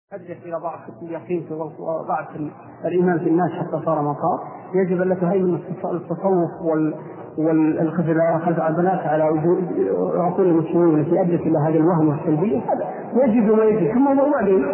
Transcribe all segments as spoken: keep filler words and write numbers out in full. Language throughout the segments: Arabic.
أدت إلى ضعف اليقين وضعف الإيمان في الناس حتى صار مصاب. يجب أن تهيمن التصوف والخزعبلات على عقول المسلمين التي أدت إلى هذا الوهم والسلبية. هذا يجب ويجب. ثم وبعدين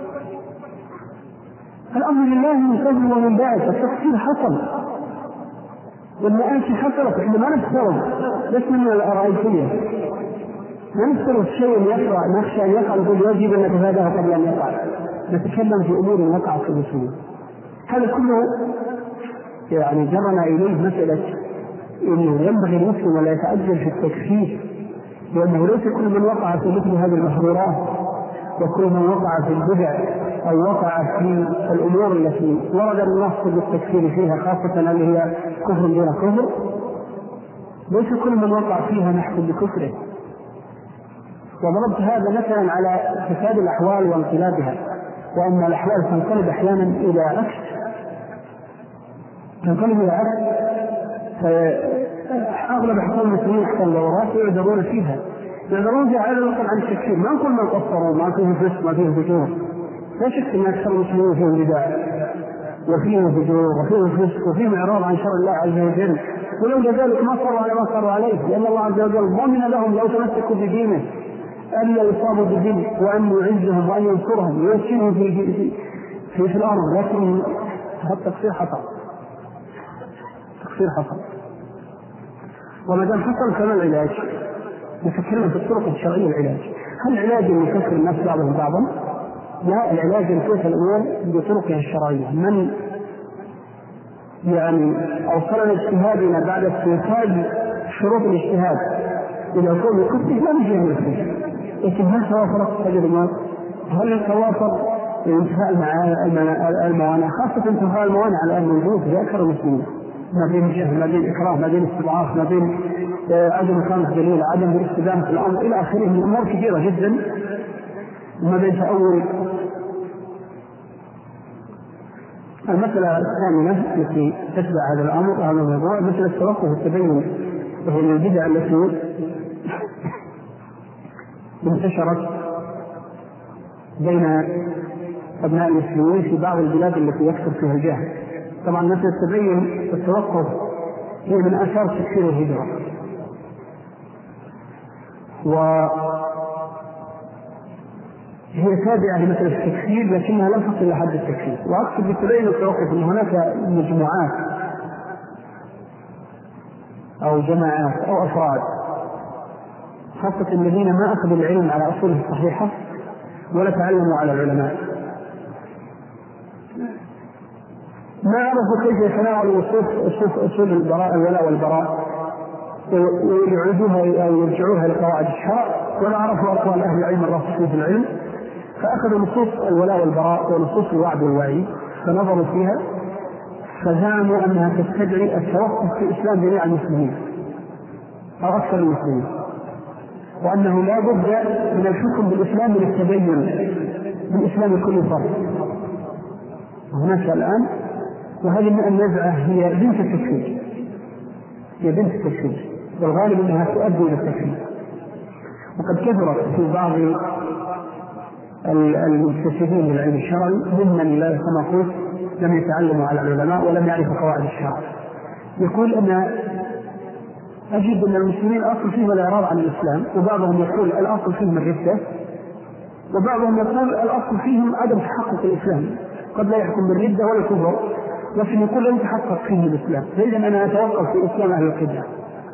الأمر لله من قبل ومن بعد. التفصيل حصل والمآسي حصلت. إحنا ما نفترض لسنا من الأرائيسية، ما نفترض الشيء يقع نخشى أن يقع نقول يجب أن نتفاداه قبل أن يقع. نتكلم في أمور وقع في المسلمين. هذا كله يعني جرنا إليه مسألة إنه ينبغي المسلم ولا يتعجل في التكفير، لأنه ليس كل من وقع في مثل هذه المحظورات وكل من وقع في البدع أو وقع في الأمور التي ورد النص بالتكفير فيها، خاصة اللي هي كفر دون كفر، ليس كل من وقع فيها نحكم بكفره. وضربت هذا مثلا على فساد الأحوال وانقلابها، وأن الأحوال تنقلب أحيانا إلى عكس تنقلب إلى عكس فأغلب أحكام المسلمين أحكام الدورات يعذرون فيها يعذرون فيها على الأقل عن التكفير. ما نقول من قصروا ما فيه فسق ما فيه فجور، لا شك أن أكثر المسلمين فيهم بدع وفيهم فجور وفيهم فسق وفيهم إعراض عن شرع الله عز وجل، ولولا ذلك ما صاروا على ما صاروا عليه، لأن الله عز وجل ضمن لهم لو تمسكوا بدينه ألا يصابوا بالدين وأن يعزهم وأن ينصرهم ويسكنهم في, في, في, في الأرض. لكن هذا التقصير حصل تقصير حصل وما دام حصل فما العلاج؟ نفكرنا في الطرق الشرعية. العلاج هل العلاج أن يكفر الناس بعضهم بعضا؟ لا، العلاج أن تكفر الأمور بطرقها الشرعية. من يعني أوصلنا اجتهادنا بعد استنفاذ شروط الاجتهاد إلى كون الكفر لا نجي عن الكفر، لكن هل توافرت هذه الأمور؟ هل توافر انتفاء الموانع؟ خاصة انتفاء الموانع الآن موجود في أكثر المسلمين، ما بين جهل ما بين إكراه ما بين استضعاف ما بين عدم إقامة دليل عدم الاستدامة في الأمر إلى آخره من أمور كثيرة جدا، وما بين تأول. المسألة الثامنة التي تتبع هذا الأمر هذا الموضوع مثل التوقف والتبين، وهي من البدع التي انتشرت بين أبناء المسلمين في بعض البلاد التي يكثر فيها الجهل. طبعا مثل التبين والتوقف هي من آثار تكفير الهجرة، وهي تابعة لمثل التكفير لكنها لم تصل لحد التكفير. وأقصد بالتبين والتوقف أن هناك مجموعات أو جماعات أو أفراد، خاصة الذين ما أخذوا العلم على أصوله الصحيحة ولا تعلموا على العلماء، ما عرفوا كيف يتناولوا أصول البراء الولاء والبراء ويعيدوها أو يرجعوها لقواعد الشرع، ولا عرفوا أقوال أهل العلم الراسخين في العلم، فأخذوا نصوص الولاء والبراء ونصوص الوعد والوعيد فنظروا فيها فزعموا أنها تستدعي التوقف في إسلام جميع المسلمين أو أكثر المسلمين، وأنه لا بد من الحكم بالإسلام من التبين من إسلام كل فرد. وهناك الآن وهذه النزعة هي بنت التكفير هي بنت التكفير والغالب أنها تؤدي إلى التكفير. وقد كثرت في بعض المكتسبين بالعلم الشرعي ممن لا كما قلت لم يتعلموا على العلماء ولم يعرفوا قواعد الشرع، يقول أن أجد أن المسلمين أصل فيهم الإعراض عن الإسلام، وبعضهم يقول الأصل فيهم الردة، وبعضهم يقول الأصل فيهم عدم تحقق الإسلام، قد لا يحكم بالردة ولا الكفر لكن يقول لن يتحقق فيه الإسلام، فإذا أنا أتوقف في إسلام أهل القبلة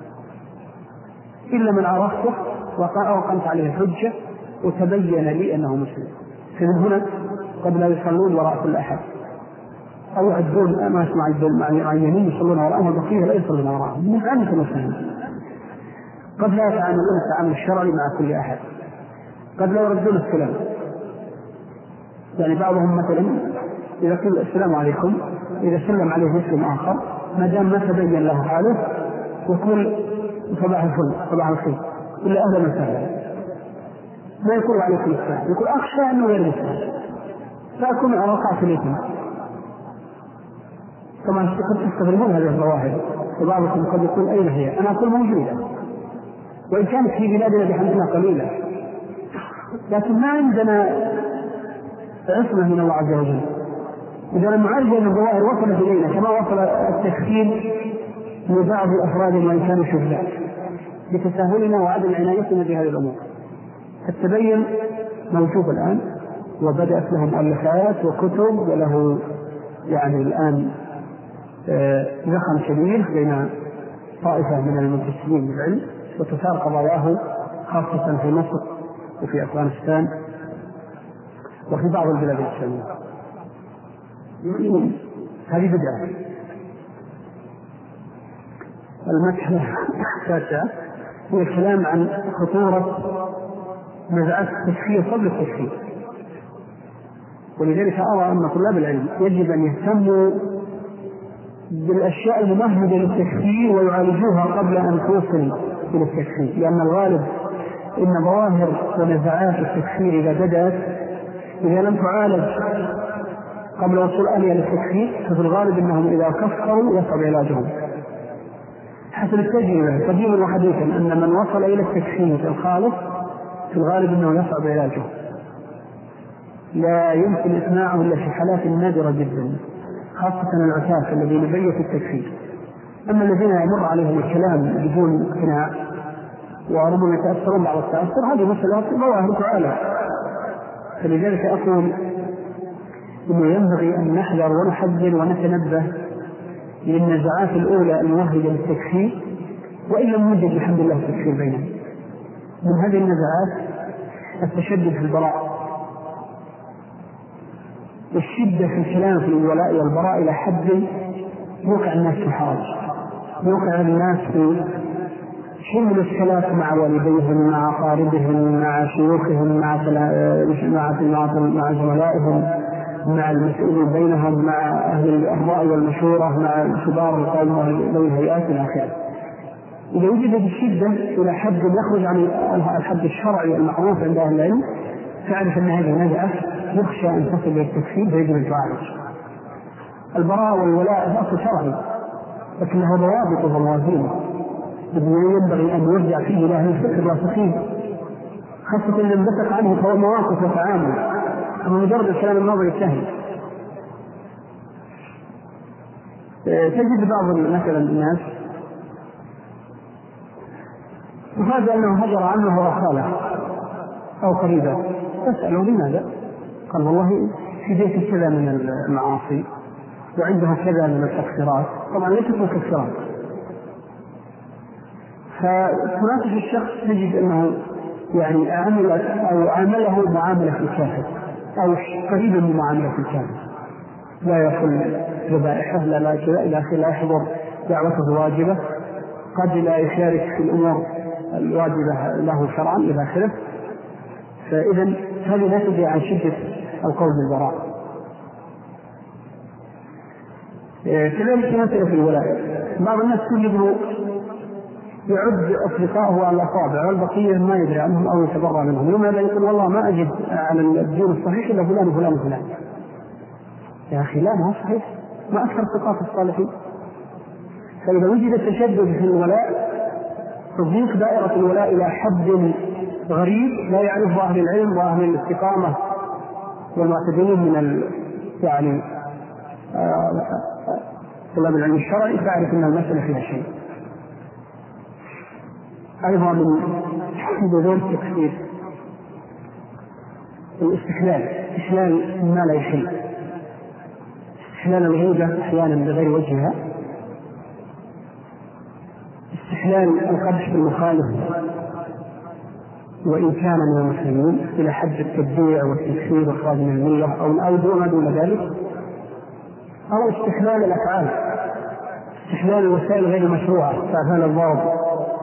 إلا من عرفته وقامت عليه الحجة وتبين لي أنه مسلم. فمن هنا قد لا يصلون وراء كل أحد أو يعدون ما يسمع العينين يصلون وراءهم والبقية لا يصلون وراءهم من عامة المسلمين. قد لا يتعاملون التعامل الشرعي مع كل أحد، قد لا يردون السلام. يعني بعضهم مثلا إذا قيل السلام عليكم إذا سلم عليه مسلم آخر ما دام ما تبين له حاله يقول صباح الفل صباح الخير إلا أهلا وسهلا، ما يقول عليكم السلام، يقول أخشى أنه غير مسلم فأكون أوقعت لكم. طبعا قد تستغربون هذه الظواهر وبعضكم قد يقول أين هي؟ أنا أقول موجودة وإن كانت في بلادنا بحمدنا قليلة، لكن ما عندنا عصمة من الله عز وجل. إذا لم نعرف أن الظواهر وصلت إلينا كما وصل التكفير لبعض أفراد وإن كانوا شهداء بتساهلنا وعدم عنايتنا بهذه الأمور. التبين موجود الآن وبدأت له مؤلفات وكتب وله يعني الآن زخم كبير بين طائفة من المنتسبين للعلم وتثار قضاياه خاصة في مصر وفي أفغانستان وفي بعض البلاد الإسلامية. هذه بدعة. المسألة التاسعة هو الكلام عن خطورة نزعات التكفير قبل التكفير، ولذلك أرى أن طلاب العلم يجب أن يهتموا بالأشياء الممهدة للتكفير ويعالجوها قبل أن توصل إلى التكفير، لأن الغالب إن ظواهر ونزعات التكفير إذا بدأت إذا لم تعالج قبل وصول آلية للتكفير ففي الغالب أنهم إذا كفروا يصعب علاجهم. حسب التجربة قديما وحديثا أن من وصل إلى التكفير الخالص في الغالب أنه يصعب علاجه، لا يمكن إقناعه إلا في حالات نادرة جدا، خاصة العتاة الذين بيتوا التكفير. أما الذين يمر عليهم الكلام بدون اقتناع وربما يتأثرون بعض التأثر هذه مسألة ظواهر تعالى. فلذلك أقول إنه ينبغي أن نحذر ونحذر ونتنبه للنزعات الأولى الموهجة للتكفير، وإن لم يوجد الحمد لله التكفير بينهم. من هذه النزعات التشدد في البراء والشدة في الكلام في الولاء والبراء إلى حد يوقع الناس في حرج، يوقع الناس في حمل الثلاث مع والديهم مع أقاربهم مع شيوخهم مع مع زملائهم مع المسؤولين بينهم مع أهل الرأي والمشورة مع كبار القوم ذوي الهيئات إلى آخره. إذا وجدت الشدة إلى حد يخرج عن الحد الشرعي المعروف عند أهل العلم تعرف أن هذه نزعة يخشى أن تصل إلى التكفير فيجب أن تعالج. البراء والولاء أصل شرعي لكنه ضوابط وموازين ينبغي أن يرجع فيه إلى أهل الفكر الراسخين، خاصة إن انبثق عنه مواقف وتعامل أما مجرد الكلام النظري سهل. تجد بعض مثلا الناس وهذا أنه هجر عنه وأخاله أو قريبا تسأله لماذا؟ قال والله في بيت كذا من المعاصي وعنده كذا من التكفيرات، طبعا ليست مكفرات. فتناقش الشخص تجد أنه يعني عمل أو عمله معاملة الكافر أو قريبا من معاملة الكافر، لا يأكل ذبائحه لا لا كذا إلى آخره، لا يحضر دعوته واجبة، قد لا يشارك في الأمور الواجبة له شرعا إلى آخره. فإذا هذه لا تدري عن شدة القول بالبراء. كذلك مسألة الولاء، بعض الناس تجده يعد أصدقائه على الأصابع والبقية ما يدري عنهم أو يتبرع منهم. لماذا؟ يقول والله ما أجد على الدين الصحيح إلا فلان وفلان وفلان. يا أخي لا، ما صحيح، ما أكثر ثقات الصالحين. فإذا وجد التشدد في الولاء تضيق دائرة الولاء إلى حد غريب لا يعرفه أهل العلم وأهل الاستقامة والمعتدلين من ال... يعني طلاب العلم الشرعي، تعرف أن المسألة فيها شيء. أيضا من ذوي التكفير الاستحلال، استحلال ما لا يحل، استحلال الغيبة أحيانا بغير وجهها، استحلال القدح بالمخالف وإن كان من المسلمين إلى حد التبديع والتكفير والخارج من الملة أو أو دون دون ذلك، أو استحلال الأفعال، استحلال الوسائل غير المشروعة كأفعال الضرب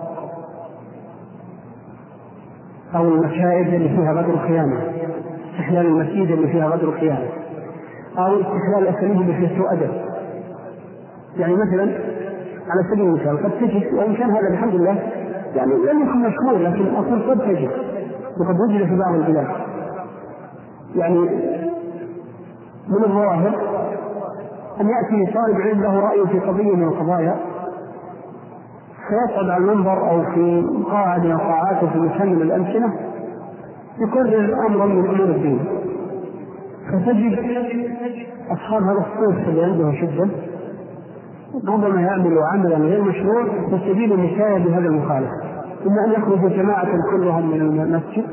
أو المشاهد اللي فيها غدر الخيانة، استحلال المسيد اللي فيها غدر الخيانة، أو استحلال الأساليب اللي فيها سوء أدب. يعني مثلا على سبيل المثال قد تجد، وإن كان هذا الحمد لله يعني لم يكن مشهور لكن أقول قد تجد وقد وجد في بعض البلاد، يعني من الظواهر أن يأتي طالب علم له رأي في قضية من القضايا فيصعد على المنبر أو في قاعة من القاعات وفي مكان من الأمكنة يقرر أمرا من أمور الدين، فتجد أصحاب هذا الصوت اللي عنده شدة ربما يعمل عملا غير مشروع في سبيل النكاية بهذا المخالف، إما أن يخرج جماعة كلهم من المسجد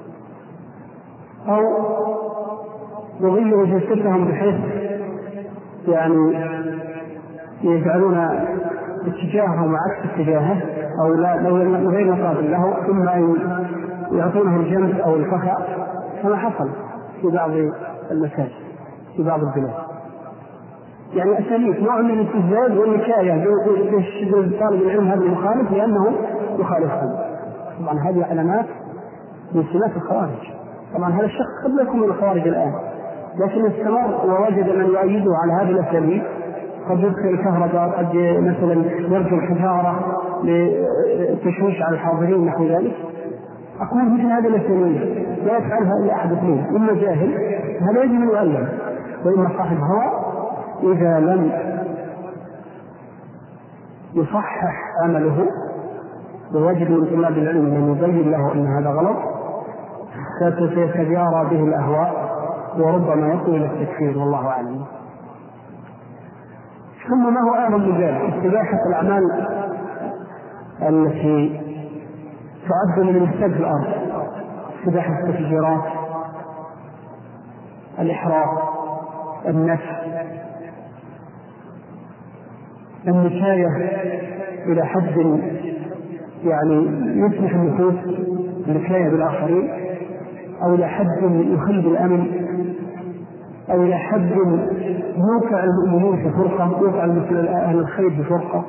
أو يغيروا جلستهم بحيث يعني يجعلون اتجاههم عكس اتجاهه أو لا غير مقابل له، إما يعطونه الجنب أو الفخع كما حصل في بعض المساجد في بعض البلاد. يعني أساليب نوع من الاستفزاز والنكاية بشدة طالب العلم هذا المخالف لأنه يخالفهم. طبعا هذه علامات من سمات الخوارج. طبعا هذا الشخص قد لا يكون من الخوارج الآن، لكن استمر ووجد من يؤيده على هذه الأساليب، قد يدخل الكهرباء، قد مثلا يرجو الحجارة للتشويش على الحاضرين نحو ذلك. أقول مثل هذه الأساليب لا يفعلها إلا أحد اثنين، إما جاهل هذا يجب أن يعلم، وإما صاحب هوى إذا لم يصحح عمله ووجد من طلاب العلم من يبين له أن هذا غلط سيتجارى به الأهواء وربما يصل إلى التكفير والله أعلم. ثم ما هو أعظم من ذلك؟ استباحة الأعمال التي تعد من الإفساد في الأرض، استباحة التفجيرات، الإحراق، النفس، النكاية إلى حد يعني يسمح النفوس النكاية بالآخرين، أو إلى حد يخل بالأمن، أو إلى حد يوقع المؤمنين في فرقة، يوقع مثل أهل الخير في فرقة،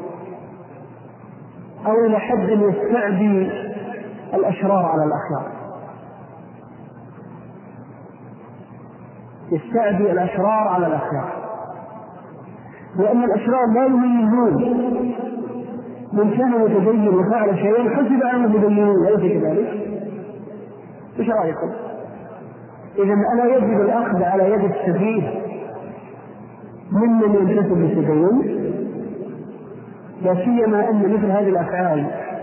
أو إلى حد يستعدي الأشرار على الأخيار، يستعدي الأشرار على الأخيار، لأن الأشرار لا يميزون من كان متدين وفعل شيئا حسب عنه مدينين ليس كذلك. ايش رأيكم؟ إذا ألا يجب الأخذ على يد السفيه ممن ينتسب للتدين، لا سيما أن مثل هذه الأفعال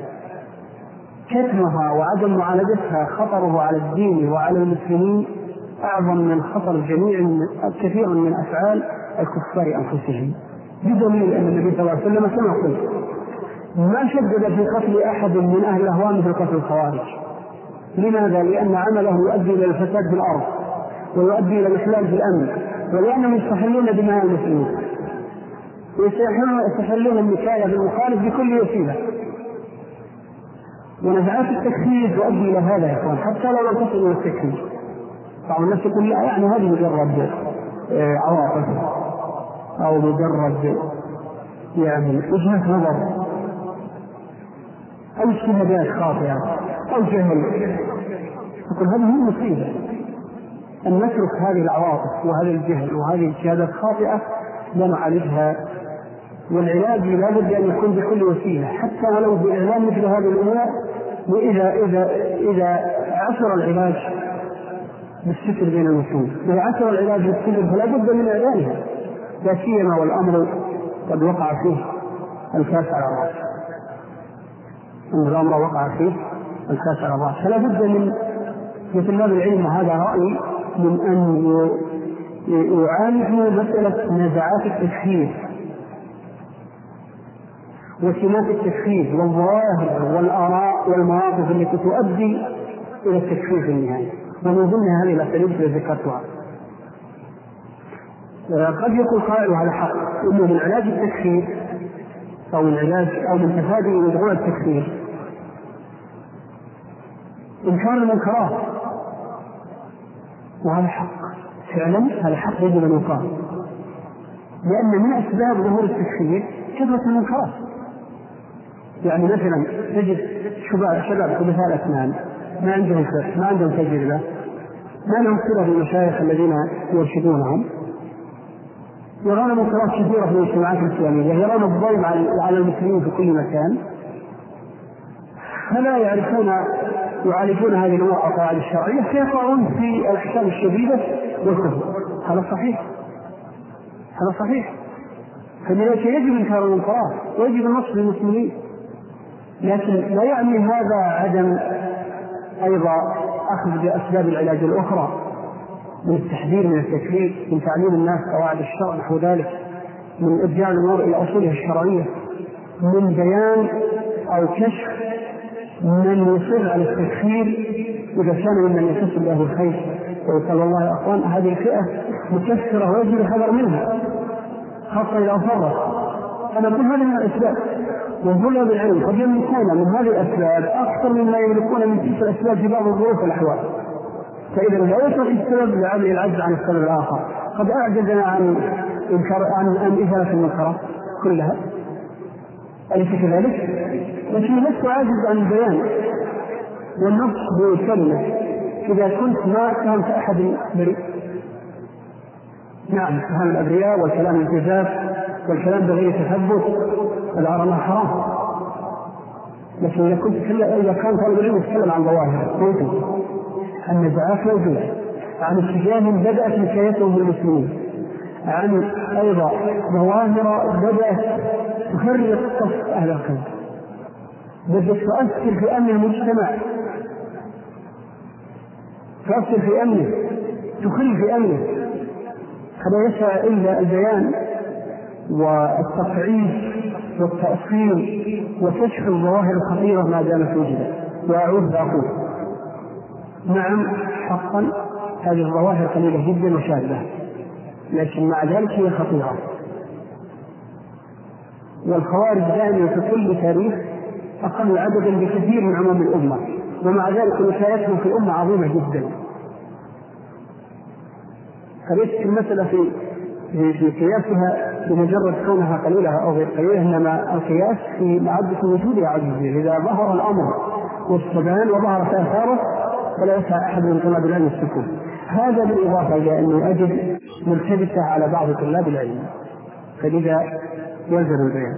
كتمها وعدم معالجتها خطره على الدين وعلى المسلمين أعظم من خطر جميع كثير من أفعال الكفار أنفسهم، بدليل أن النبي صلى الله عليه وسلم كما قلت ما شدد في قتل أحد من أهل الأهواء مثل قتل الخوارج. لماذا؟ لأن عمله يؤدي إلى الفساد في الأرض ويؤدي إلى الإخلال في الأمن، ولأنهم يستحلون دماء المسلمين ويستحلون النكاية بالمخالف بكل وسيلة. ونزعات التكفير تؤدي إلى هذا يا إخوان، حتى لو لم تصل إلى التكفير. بعض الناس يقول لا يعني هذه مجرد عواطف أو مجرد يعني وجهة نظر أو اجتهادات خاطئة أو جهل. يقول هذه هي المصيبة، أن نترك هذه العواطف وهذا الجهل وهذه الاجتهادات خاطئة لا نعالجها. والعلاج لا بد أن يكون بكل وسيلة، حتى ولو بإعلان مثل هذه الأمور. وإذا إذا إذا عثر العلاج بالستر بين المسلمين، إذا عثر العلاج بالستر فلا بد من إعلانها، لا سيما والأمر قد وقع فيه الكاس على الرأس، الأمر وقع فيه الكاس على الرأس، فلا بد من مثل هذا العلم. هذا رأي من أن يعالجوا مسألة نزعات التكفير وسمات التكفير والظواهر والآراء والمواقف التي تؤدي إلى التكفير في النهاية. ومن ضمن هذه الأساليب التي ذكرتها قد يكون قائل هذا حق، إنه من علاج التكفير أو من علاج أو من تفادي موضوع التكفير إنكار المنكرات، وهذا حق فعلا، هذا حق يجب أن يقال، لأن من أسباب ظهور التكفير كثرة المنكرات. يعني مثلا تجد شباب شباب حدثاء الأسنان ما عندهم فقه، ما عندهم تجربة، ما لهم صلة بالمشايخ الذين يرشدونهم، يرون منكرات كثيرة في المجتمعات الإسلامية، يرون الظلم على المسلمين في كل مكان، فلا يعرفون يعالجون هذه الأمور القواعد الشرعية، فيقعون في الأحكام الشديدة والكفر. هذا صحيح، هذا صحيح. فلذلك يجب إنكار المنكرات ويجب النصح للمسلمين، لكن لا يعني هذا عدم أيضا أخذ بأسباب العلاج الأخرى. من التحذير من التكفير، من تعليم الناس قواعد الشرع نحو ذلك، من إرجاع الأمور إلى أصولها الشرعية، من بيان أو كشف من يصر على التكفير إذا كان ممن يتصل له الخير ويقال الله يا أخوان هذه الفئة مكفرة ويجب الحذر منها خاصة إذا أصرت. أنا أقول هذه من الأسباب، وطلاب العلم قد يملكون من هذه الأسباب أكثر مما يملكون من تلك الأسباب في بعض الظروف والأحوال. فإذا لا يترك السبب لعل العجز عن السبب الآخر. قد أعجزنا عن عن عن إزالة المنكرات كلها، أليس كذلك؟ لكن لست عاجز عن البيان والنص بكلمة إذا كنت ما فهمت أحد بريء. نعم، فهم الأبرياء والكلام الجزاف والكلام بغير تثبت العرمة حرام، لكن إذا كنت إذا كان طالب العلم يتكلم عن ظواهر موجود، النزاعات موجودة، عن اتجاه بدأت حكايته بالمسلمين، عن أيضا ظواهر بدأت تفرق صف أهل الخير، بدأت تؤثر في أمن المجتمع، تؤثر في أمنه، تخل في أمنه. هذا يسعى إلا البيان والتصعيد والتأصيل وكشف الظواهر الخطيرة ما دامت موجودة. وأعود بأقول نعم حقا هذه الظواهر قليلة جدا وشاذة، لكن مع ذلك هي خطيرة. والخوارج دائما في كل تاريخ أقل عددا بكثير من عموم الأمة، ومع ذلك نفايتهم في الأمة عظيمة جدا. فليست المسألة في في قياسها بمجرد كونها قليلة أو غير قليلة، إنما القياس في معدة وجودها عجيزة. إذا ظهر الأمر واستبان وظهرت آثاره فلا يسعى أحد من طلاب العلم السكوت. هذا بالإضافة إلى أنه أجد ملتبسة على بعض طلاب العلم، فلذا يلزم البيان.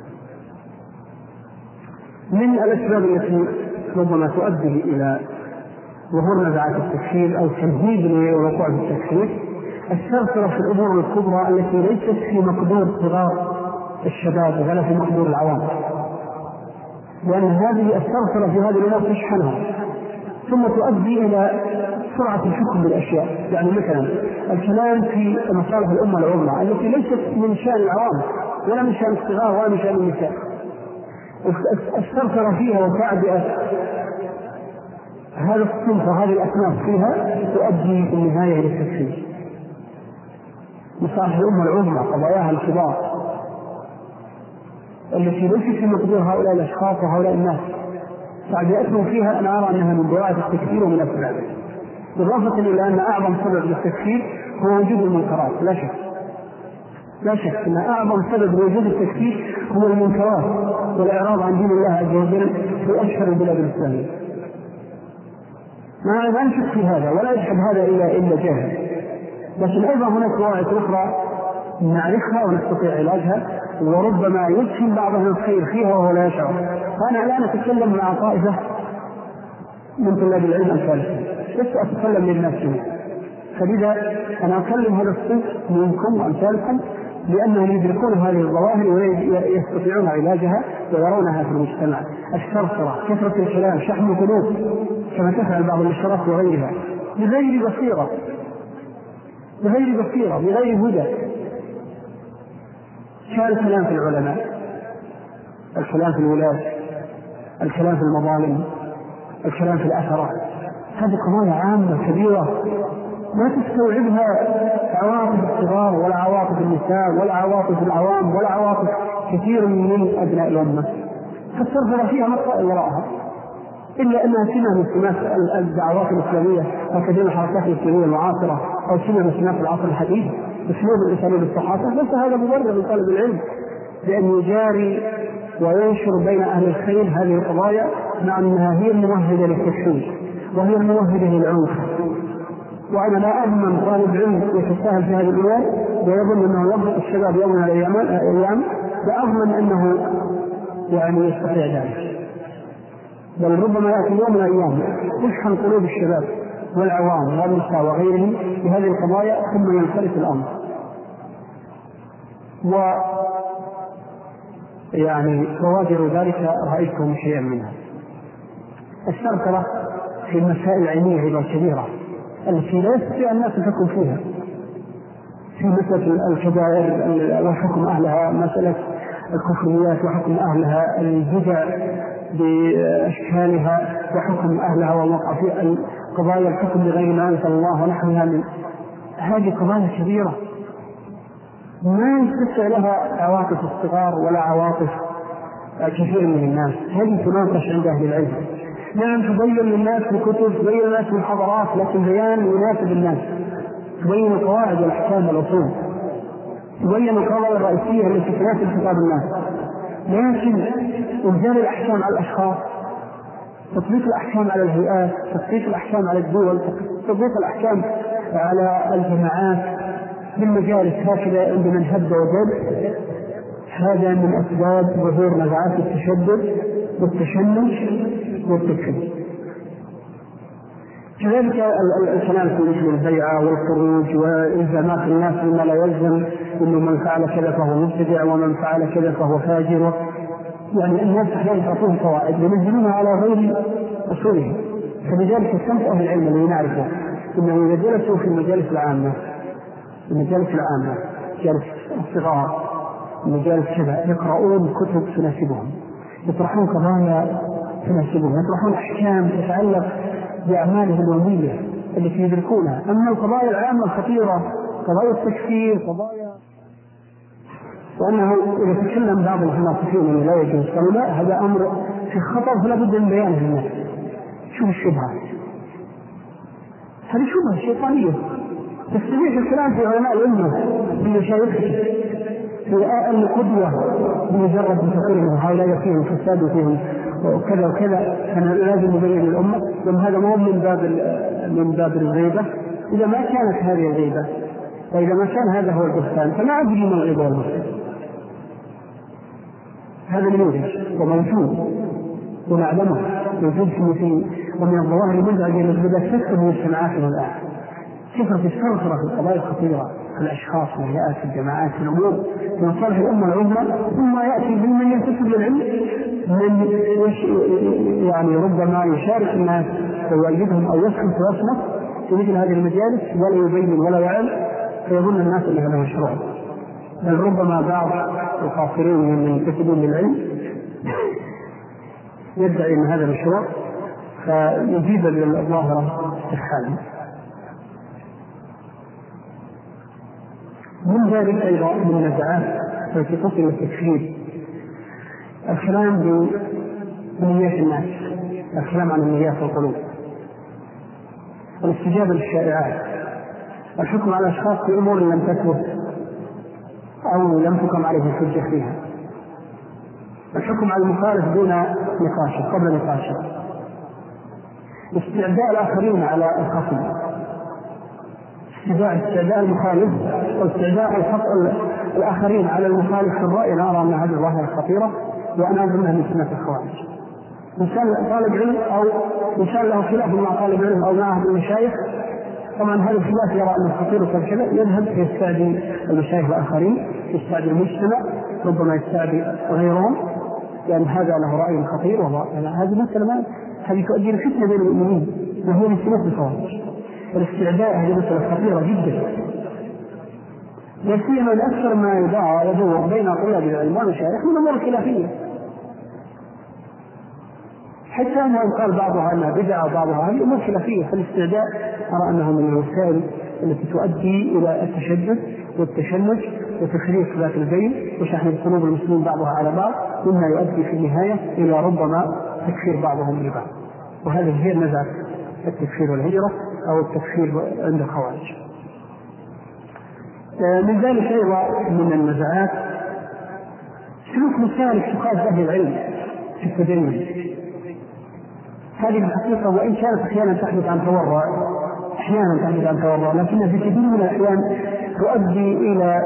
من الأسباب التي ربما تؤدي إلى ظهور نزعات التكفير أو تمهيد للوقوع في التكفير السرسرة في الأمور الكبرى التي ليست في مقدور صغار الشباب ولا في مقدور العوام، لأن هذه السرسرة في هذه الأمور تشحنها ثم تؤدي إلى سرعة الحكم بالأشياء. يعني مثلا الكلام في مصالح الأمة العظمى التي ليست من شأن العوام ولا من شأن الصغار ولا من شأن النساء، السرسرة فيها وتعبئة هذا الصنف وهذه الأصناف فيها تؤدي في النهاية إلى التكفير. مصالح الأمة العظمى قضاياها الكبار التي ليست في مقدور هؤلاء الأشخاص وهؤلاء الناس تعبئتهم فيها، أنا أرى أنها من دواعي التكفير ومن أسبابه، بالإضافة إلى أن أعظم سبب للتكفير هو وجود المنكرات. لا شك لا شك أن أعظم سبب لوجود التكفير هو المنكرات والإعراض عن دين الله عز وجل في أشهر البلاد الإسلامية. ما لا نشك في هذا ولا يجحد هذا إلا إلا جاهل، لكن أيضا هناك قواعد أخرى نعرفها ونستطيع علاجها وربما يدخل بعضهم الخير فيها وهو لا يشعر. فأنا الآن أتكلم مع طائفة من طلاب العلم أمثالكم، لست أتكلم للناس جميعا، فلذا أنا أكلم هذا الصنف منكم وأمثالكم لأنهم يدركون هذه الظواهر ويستطيعون علاجها ويرونها في المجتمع. السرسرة، كثرة الكلام، شحن القلوب كما تفعل بعض الاشتراك وغيرها بغير بصيرة بغير بصيرة بغير هدى. كان الكلام في العلماء، الكلام في الولاة، الكلام في المظالم، الكلام في الأثرة، هذه قضايا عامة كبيرة ما تستوعبها عواطف الصغار ولا عواطف النساء ولا عواطف العوام ولا عواطف كثير من أبناء الأمة، فالسرسرة فيها مسائل وراءها، إلا أنها سمة من سمات الدعوات الإسلامية وكثير من الحركات الإسلامية المعاصرة أو سمة من سمات العصر الحديث بأسلوب الإسلام بالصحافة. ليس هذا مبرر لطالب العلم بأن يجاري وينشر بين أهل الخير هذه القضايا مع أنها هي الممهدة للتكفير وهي الممهدة للعنف. وأنا لا أضمن طالب علم يتساهل في هذه الأمور ويظن أنه يضبط الشباب يوم من الأيام لا أضمن أنه يعني يستطيع ذلك، بل ربما يأتي يوم من الأيام تشحن قلوب الشباب والعوام والنساء وغيرهم بهذه القضايا ثم ينصرف الأمر. و يعني بوادر ذلك رأيتم شيئا منها. السرسرة في المسائل العلمية إذا كبيرة التي لا يستطيع الناس الحكم فيها، في مسألة الكبائر وحكم أهلها، مسألة الكفريات وحكم أهلها، البدع بأشكالها وحكم أهلها، ووقع في قضايا الحكم بغير ما أنزل الله ونحوها من هذه قضايا كبيرة ما يستطيع لها عواطف الصغار ولا عواطف كثير من الناس. هذه تناقش عند أهل العلم. نعم تبين للناس بكتب، تبين للناس بالحضارات، لكن بيان يناسب الناس، تبين القواعد والأحكام والأصول، تبين القضايا الرئيسية التي تناسب خطاب الناس. لكن إنزال الأحكام على الأشخاص، تطبيق الأحكام على الهيئات، تطبيق الأحكام على الدول، تطبيق الأحكام على الجماعات بالمجالس هكذا عند من هب وجد، هذا من أسباب ظهور نزعات التشدد والتشنج والتكفير. كذلك الكلام في مثل البيعة والخروج وإلزامات الناس بما لا يلزم، إنه من فعل كذا فهو مبتدع ومن فعل كذا فهو فاجر. يعني الناس أحيانا تعطوهم قواعد ينزلونها على غير أصولها. فلذلك السمت أهل العلم الذي نعرفه إنه إذا جلسوا في المجالس العامة، المجالس العامة جالس الصغار، المجالس كذا، يقرؤون كتب تناسبهم، يطرحون قضايا تناسبهم، يطرحون أحكام تتعلق بأعمالهم اليومية التي يدركونها. أما القضايا العامة الخطيرة، قضايا التكفير، قضايا وأنه إذا تكلم بعض الفلاسفيين أنه لا يجوز، قالوا لا، هذا أمر في خطر فلا بد من بيانه للناس. شوف الشبهة، هذه شبهة شيطانية تستبيح الكلام في علماء الأمة بمشايخهم في القدوة بمجرد تقولهم هؤلاء فيهم فساد وفيهم وكذا وكذا، فأنا لازم نبين الأمة. لأن هذا مو من باب من باب الغيبة. إذا ما كانت هذه الغيبة وإذا ما كان هذا هو البهتان فما أدري ما الغيبة والبهتان. هذا موجود وموجود ونعلمه، موجود في ومن الظواهر المزعجة التي بدأت تكثر من مجتمعاتنا الآن، كثرة الثرثرة في القضايا الخطيرة، الأشخاص والهيئات الجماعات في الأمور من صالح الأمة العظمى، ثم يأتي بمن ينتسب للعلم من يعني ربما يشارك الناس ويؤيدهم أو يسكت ويصمت في مثل هذه المجالس ولا يبين ولا يعلم، فيظن الناس أن هذا مشروع. بل ربما بعض الخاطرين من ينتسبون للعلم يدعي أن هذا مشروع فيجيب للظاهرة استفحالا. من ذلك أيضا من النزعات التي تصل التكفير الكلام بنيات الناس، الكلام عن النيات والقلوب، والاستجابة للشائعات، الحكم على الأشخاص في أمور لم تثبت أو لم تقم عليه الحجة فيها، الحكم على المخالف دون نقاش قبل نقاشه، استعداء الآخرين على الخصم، استعداء المخالف واستعداء الحق الآخرين على المخالف في الرأي. أنا أرى أن هذه ظاهرة خطيرة وأنا أظنها من سنة الخوارج. إنسان طالب علم أو إنسان له خلاف مع طالب علم أو معه المشايخ، طبعا هذا الخلاف يرى أنه خطير وكذا، يذهب يستعدي المشايخ الآخرين، يستعدي المجتمع، ربما يستعدي غيرهم، لأن هذا له رأي خطير. وهذه مسألة هذه تؤدي لفتنة بين المؤمنين وهو من سنة الخوارج. الاستعداء هذه مسألة خطيرة جدا، يسيما أكثر ما يدعى يدور بين طلاب العلم والمشايخ من أمور خلافية، حتى أنه قال بعضها أنها بدعة وبعضها هذه أمور خلافية. فالاستعداء أرى أنه من الوسائل التي تؤدي إلى التشدد والتشنج وتخريق ذات البين وشحن قلوب المسلمين بعضها على بعض، مما يؤدي في النهاية إلى ربما تكفير بعضهم لبعض. وهذه هي نزعة التكفير والهجرة أو التكفير عند الخوارج. من ذلك أيضا من النزعات سلوك مسالك تقاس أهل العلم في التدين. هذه الحقيقة وإن كانت أحيانا تحدث عن تورع، أحيانا تحدث عن تورع، لكنها في كثير من الأحيان تؤدي إلى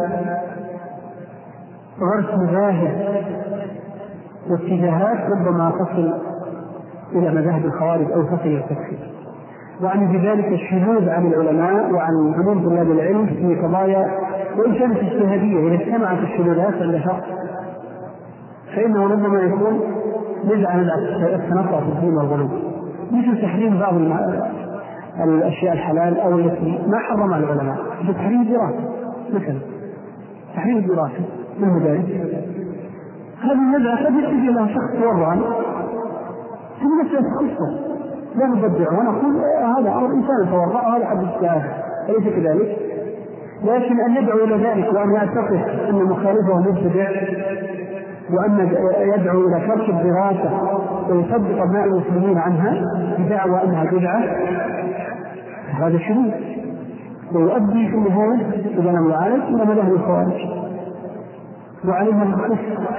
غرس مذاهب واتجاهات ربما تصل إلى مذاهب الخوارج أو تصل إلى التكفير. وعن بذلك الشذوذ عن العلماء وعن عموم طلاب العلم في قضايا وإن كانت اجتهادية. إذا اجتمعت الشذوذات عند شخص فإنه ربما يكون نزع نزع التنطع في الدين والغلو، مثل تحريم بعض الأشياء الحلال أو التي ما حرمها العلماء، مثل تحريم الدراسة مثلا، تحريم الدراسة من المدارس، هذه هذا قد يأتي له شخص تورعا في مسألة قصة لا نبدع ونقول هذا أمر إنسان تورع هذا حد الشاهد، أليس كذلك؟ لكن أن يدعو إلى ذلك وأن يعتقد أن مخالفه مبتدع وأن يدعو إلى ترك الدراسة ويصدق أبناء المسلمين عنها بدعوى أنها بدعة، هذا شريف ويؤدي في النهاية إذا لم يعالج إلى مذاهب الخوارج. وعليها الخص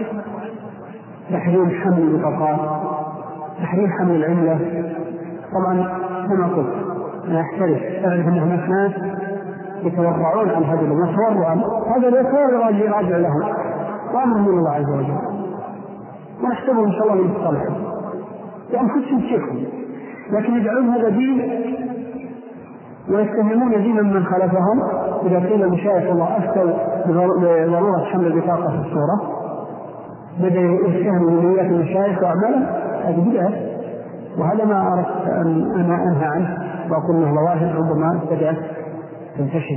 تحريم حمل البطاقات، تحريم حمل العملة. طبعا كما قلت أنا أحترف أعرف أن هناك ناس يتورعون عن هذا الأمر تورعا، هذا لا يتورع راجع لهم وأمر من الله عز وجل، ونحسبه إن شاء الله من الصالحين لأنفسهم شيخهم، لكن يدعون هذا دين ويستهمون دينا من خلفهم. إذا قيل مشايخ الله أفتوا بضرورة حمل البطاقة في الصورة بدأ يستهموا بنيات المشايخ وأعمالهم، هذه بدعة، وهذا ما أردت أن أنا أنهى عنه وأقول أنه ظواهر ربما بدأت تنتشر.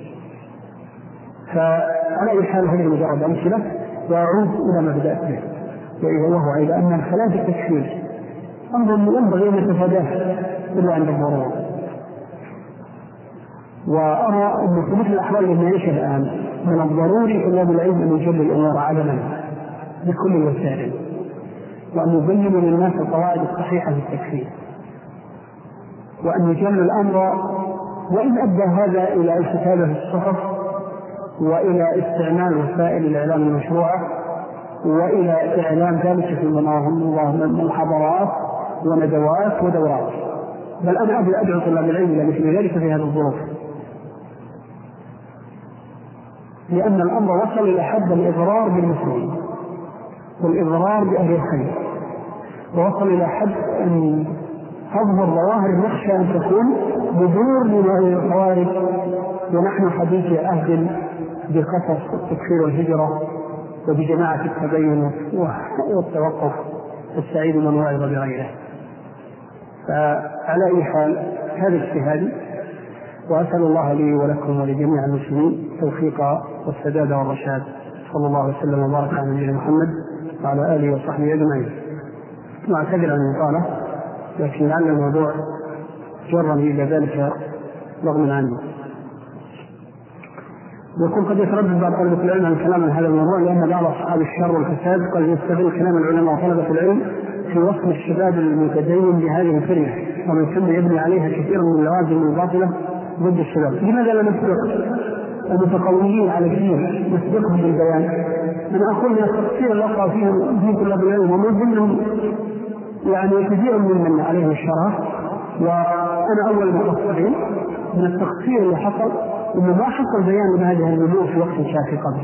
فعلى أي حال هذه مجرد أمثلة، وأعود إلى ما بدأت به وهو إلى أن الخلاف التكفير أمر ينبغي أن يتفاداه إلا عند الضرورة. وأرى أن في مثل الأحوال التي نعيشها الآن من الضروري طلاب العلم أن يجل الأمور علنا بكل الوسائل، وأن يبين للناس القواعد الصحيحة في التكفير، وأن يجل الأمر وإن أدى هذا إلى الكتابة في الصحف وإلى استعمال وسائل الإعلام المشروعة وإلى إعلام ذلك في محاضرات وندوات ودورات، بل أنا أدعو طلاب العلم إلى مثل ذلك في هذه الظروف، لأن الأمر وصل إلى حد الإضرار بالمسلمين والإضرار بأهل الخير، ووصل إلى حد أن تظهر ظواهر نخشى أن تكون بدور لهذه الخوارج، ونحن حديث أهل بقصص التكفير والهجرة وبجماعة التبين والتوقف السعيد من وعظ بغيره. فعلى أي حال هذا اجتهادي، وأسأل الله لي ولكم ولجميع المسلمين التوفيق والسداد والرشاد، صلى الله عليه وسلم وبارك على نبينا محمد وعلى آله وصحبه أجمعين. وأعتذر عن الإطالة، لكن لعل الموضوع جرني إلى ذلك رغم عني. ويكون قد يتردد بعض طلبة العلم عن الكلام عن هذا الموضوع، لأن بعض أصحاب الشر والفساد قد يستغل كلام العلماء وطلبة العلم في وصف الشباب المتدين بهذه الفرية، ومن ثم يبني عليها كثير من اللوازم الباطلة ضد الشباب. لماذا لا نسبق المتقومين على الدين نسبقهم بالبيان؟ أنا أقول من التقصير اللي وقع فيهم في طلاب العلم ومن ضمنهم يعني كثير ممن عليه الشرف، وأنا أول المقصرين، من التقصير اللي حصل إنه ما حصل بيان بهذه الأمور في وقت شافي قبل،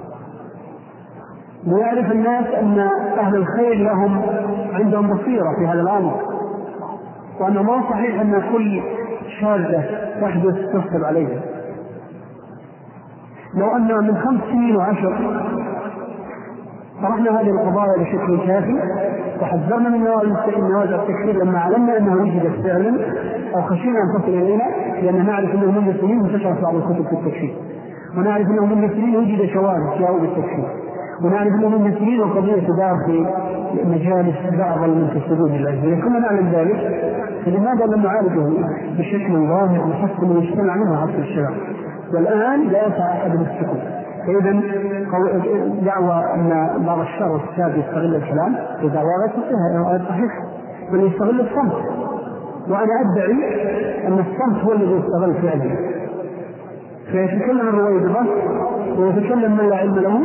ويعرف الناس أن أهل الخير لهم عندهم بصيرة في هذا الأمر، وأنه ما صحيح أن كل شاذة تحدث تحسب عليها. لو أن من خمس سنين وعشر طرحنا هذه القضايا بشكل كافي وحذرنا من نوازع التكفير لما علمنا أنه وجدت فعلا أو خشينا أن تصل إلينا، لأن نعرف أنه منذ سنين انتشرت بعض الكتب في التكفير، ونعرف أنه منذ سنين وجد شواذ جاءوا بالتكفير، ونعرف أنه منذ سنين القضية تدار في مجالس بعض المنتسبون لله. إذا كنا نعلم ذلك فلماذا لم نعالجه بشكل ظاهر نحصل من المجتمع منه حصل الشباب؟ والآن لا يسعى أحد السكوت. فإذا دعوى أن بعض الشر والفساد يستغل الكلام دعوى غير صحيحة، بل يستغل الصمت، وأنا أدعي أن الصمت هو الذي يستغل فعلا، فيتكلم الرويبضة ويتكلم من لا علم له،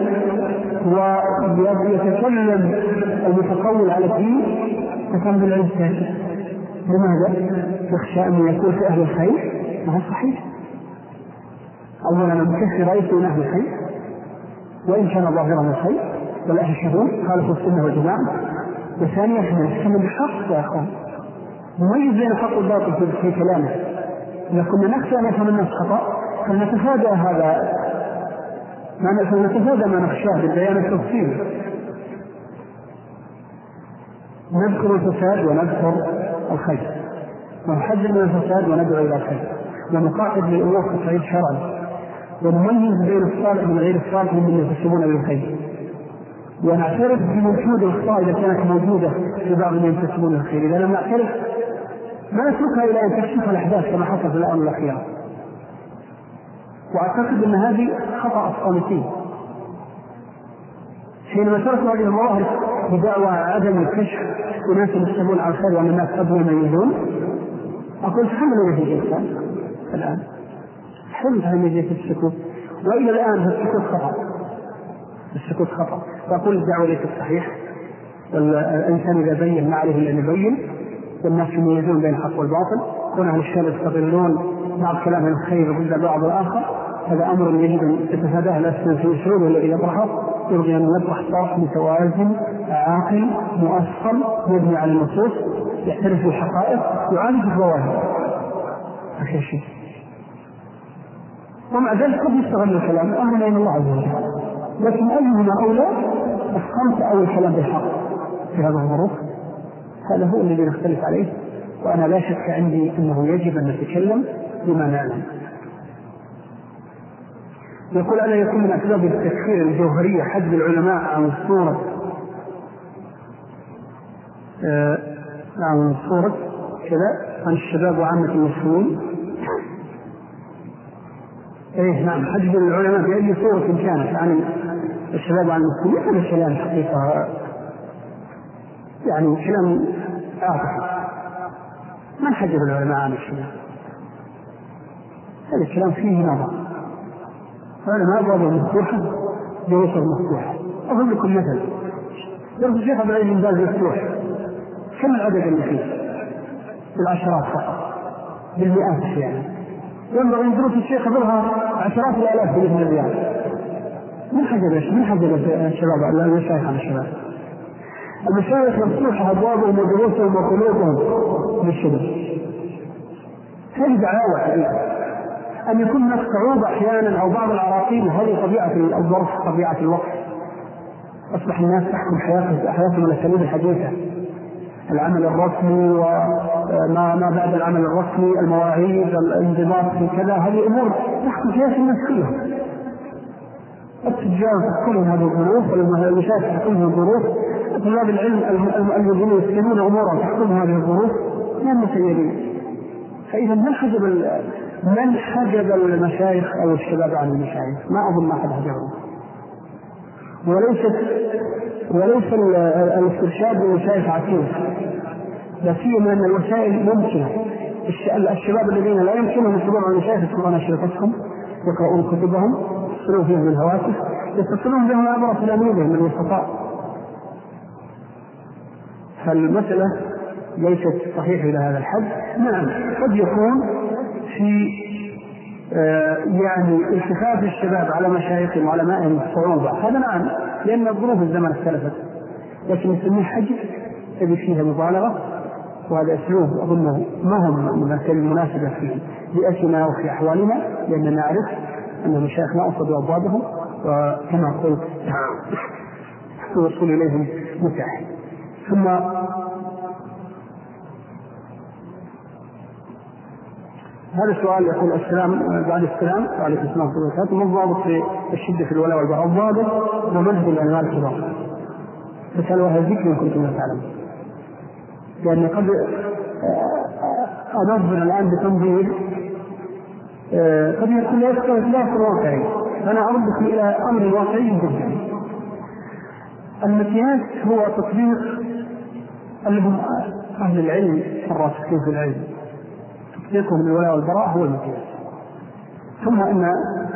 ويتكلم المتقول على الدين تكلم بالعلم الساسي. لماذا؟ يخشى أن يكون في أهل الخير، ما هو صحيح. أولا المكفر ليس من أهل الخير، وإن كان ظاهرا من الخير والأهل الشهود خالفوا السنة والجماعة. وثانيا احنا نتكلم بالحق يا أخوان، نميز بين الحق والباطل في كلامه. إذا كنا نخشى أن يفهم الناس خطأ فلنتفادى هذا، فلنتفادى ما نخشاه بالبيان التفصيلي. نذكر الفساد ونذكر الخير، ونحذر من الفساد وندعو إلى الخير، ونقاعد للأمور في الصعيد شرعا، ونميز بين الصالح من غير الصالح ممن ينتسبون للخير، ونعترف بوجود الأخطاء إذا كانت موجودة في بعض من ينتسبون للخير. إذا لم نعترف ما نتركها إلى أن تكشف الأحداث كما حصل في الآن الأخيرة. وأعتقد أن هذه خطأ الصامتين حينما تركوا هذه المظاهر بدعوى عدم الكشف وناس ينتسبون على الخير وأن الناس قد يميزون. أقول تحملوا وجه الإنسان الآن، حمل هذا ميزة السكوت، وإلى الآن السكوت خطأ، السكوت خطأ. فأقول الدعوة ليست صحيح، والإنسان إذا بين ما عليه إلا أن يبين، والناس يميزون بين الحق والباطل، كون أهل الشر يستغلون بعض كلام الخير ضد بعض الآخر، هذا أمر يجب أن يتفاداه الأسنان في أسلوبه الذي يطرحه، يرجى أن يطرح طرح متوازن عاقل مؤصل يبني على النصوص، يعترف بالحقائق، يعالج الظواهر. هذا شيء. ومع ذلك قد يستغل الكلام أهلا إلى الله عز وجل، لكن أيهما أولى، الصمت أو الكلام بالحق في هذا الظروف؟ هذا هو الذي نختلف عليه. وأنا لا شك عندي أنه يجب أن نتكلم بما نعلم. يقول ألا يكون من أسباب التكفير الجوهرية حجب العلماء عن الصورة آه عن الصورة كذا عن الشباب وعامة المسلمين؟ إيه نعم، حجب العلماء بأي صورة كانت عن الشباب وعن المسلمين. هذا كلام حقيقة يعني كلام عاطفي. من حجب العلماء عن الشباب؟ هذا الكلام فيه نظر. العلماء أبواب مفتوحة، دروس مفتوحة. أضرب لكم مثل، درس الشيخ عبد العزيز بن باز مفتوح، كم العدد اللي فيه؟ بالعشرات فقط، بالمئات أحيانا. ينبغي أن دروس الشيخ يضرها عشرات الآلاف بإذن الله. من حجب من حجب الشباب المشايخ عن الشباب؟ المشايخ مفتوحة أبوابهم ودروسهم وقلوبهم للشباب. هذه دعاوى حقيقة. أن يكون هناك صعوبة أحيانا أو بعض العراقيل، هذه طبيعة الظرف، طبيعة الوقت. أصبح الناس تحكم حياتهم الأساليب الحديثة، العمل الرسمي وما ما بعد العمل الرسمي، المواعيد، الانضباط في كذا، هذه أمور تحكم حياة الناس كلها. التجار تحكمهم هذه الظروف، والمشايخ تحكمهم الظروف، طلاب العلم الذين يسلمون أمورهم تحكمهم هذه الظروف، من مسيرين. فإذا من حجب من حجب المشايخ أو الشباب عن المشايخ؟ ما أظن ما أحد حجبهم. وليست وليس الاسترشاد بالمشايخ عكيم، لا سيما أن الوسائل ممكنة. الشباب الذين لا يمكنهم الحضور على المشايخ يدخلون أشرطتهم، يقرؤون كتبهم، يصلون فيهم من الهواتف، يتصلون بهم عبر تلاميذهم من الخطأ. فالمسألة ليست صحيحة إلى هذا الحد. نعم، قد يكون في آه يعني التفات الشباب على مشايخهم وعلمائهم الصعوبة، هذا نعم، لأن الظروف الزمن اختلفت، لكن نسميه حج تبي فيها مبالغة، وهذا أسلوب أظنه ما هم المناسبة في بيئتنا وفي أحوالنا، لأننا نعرف أن المشايخ لا أصدوا أبوابهم، وكما قلت الوصول إليهم متاح. ثم هذا السؤال يقول السلام بعد السلام وعليكم السلام ورحمة الله وبركاته، ما الضابط في الشدة في الولاء والبراء؟ الضابط ومنهج الأنواع الكبار، فسألوا أهل الذكر إن كنتم لا تعلمون. لأن قد أنظر الآن بتنظير قد يكون لا يكون واقعي، فأنا أردكم إلى أمر واقعي جدا. المقياس هو تطبيق اللي هم أهل العلم الراسخين في العلم، تطبيقهم الولاء والبراء هو المقياس. ثم أن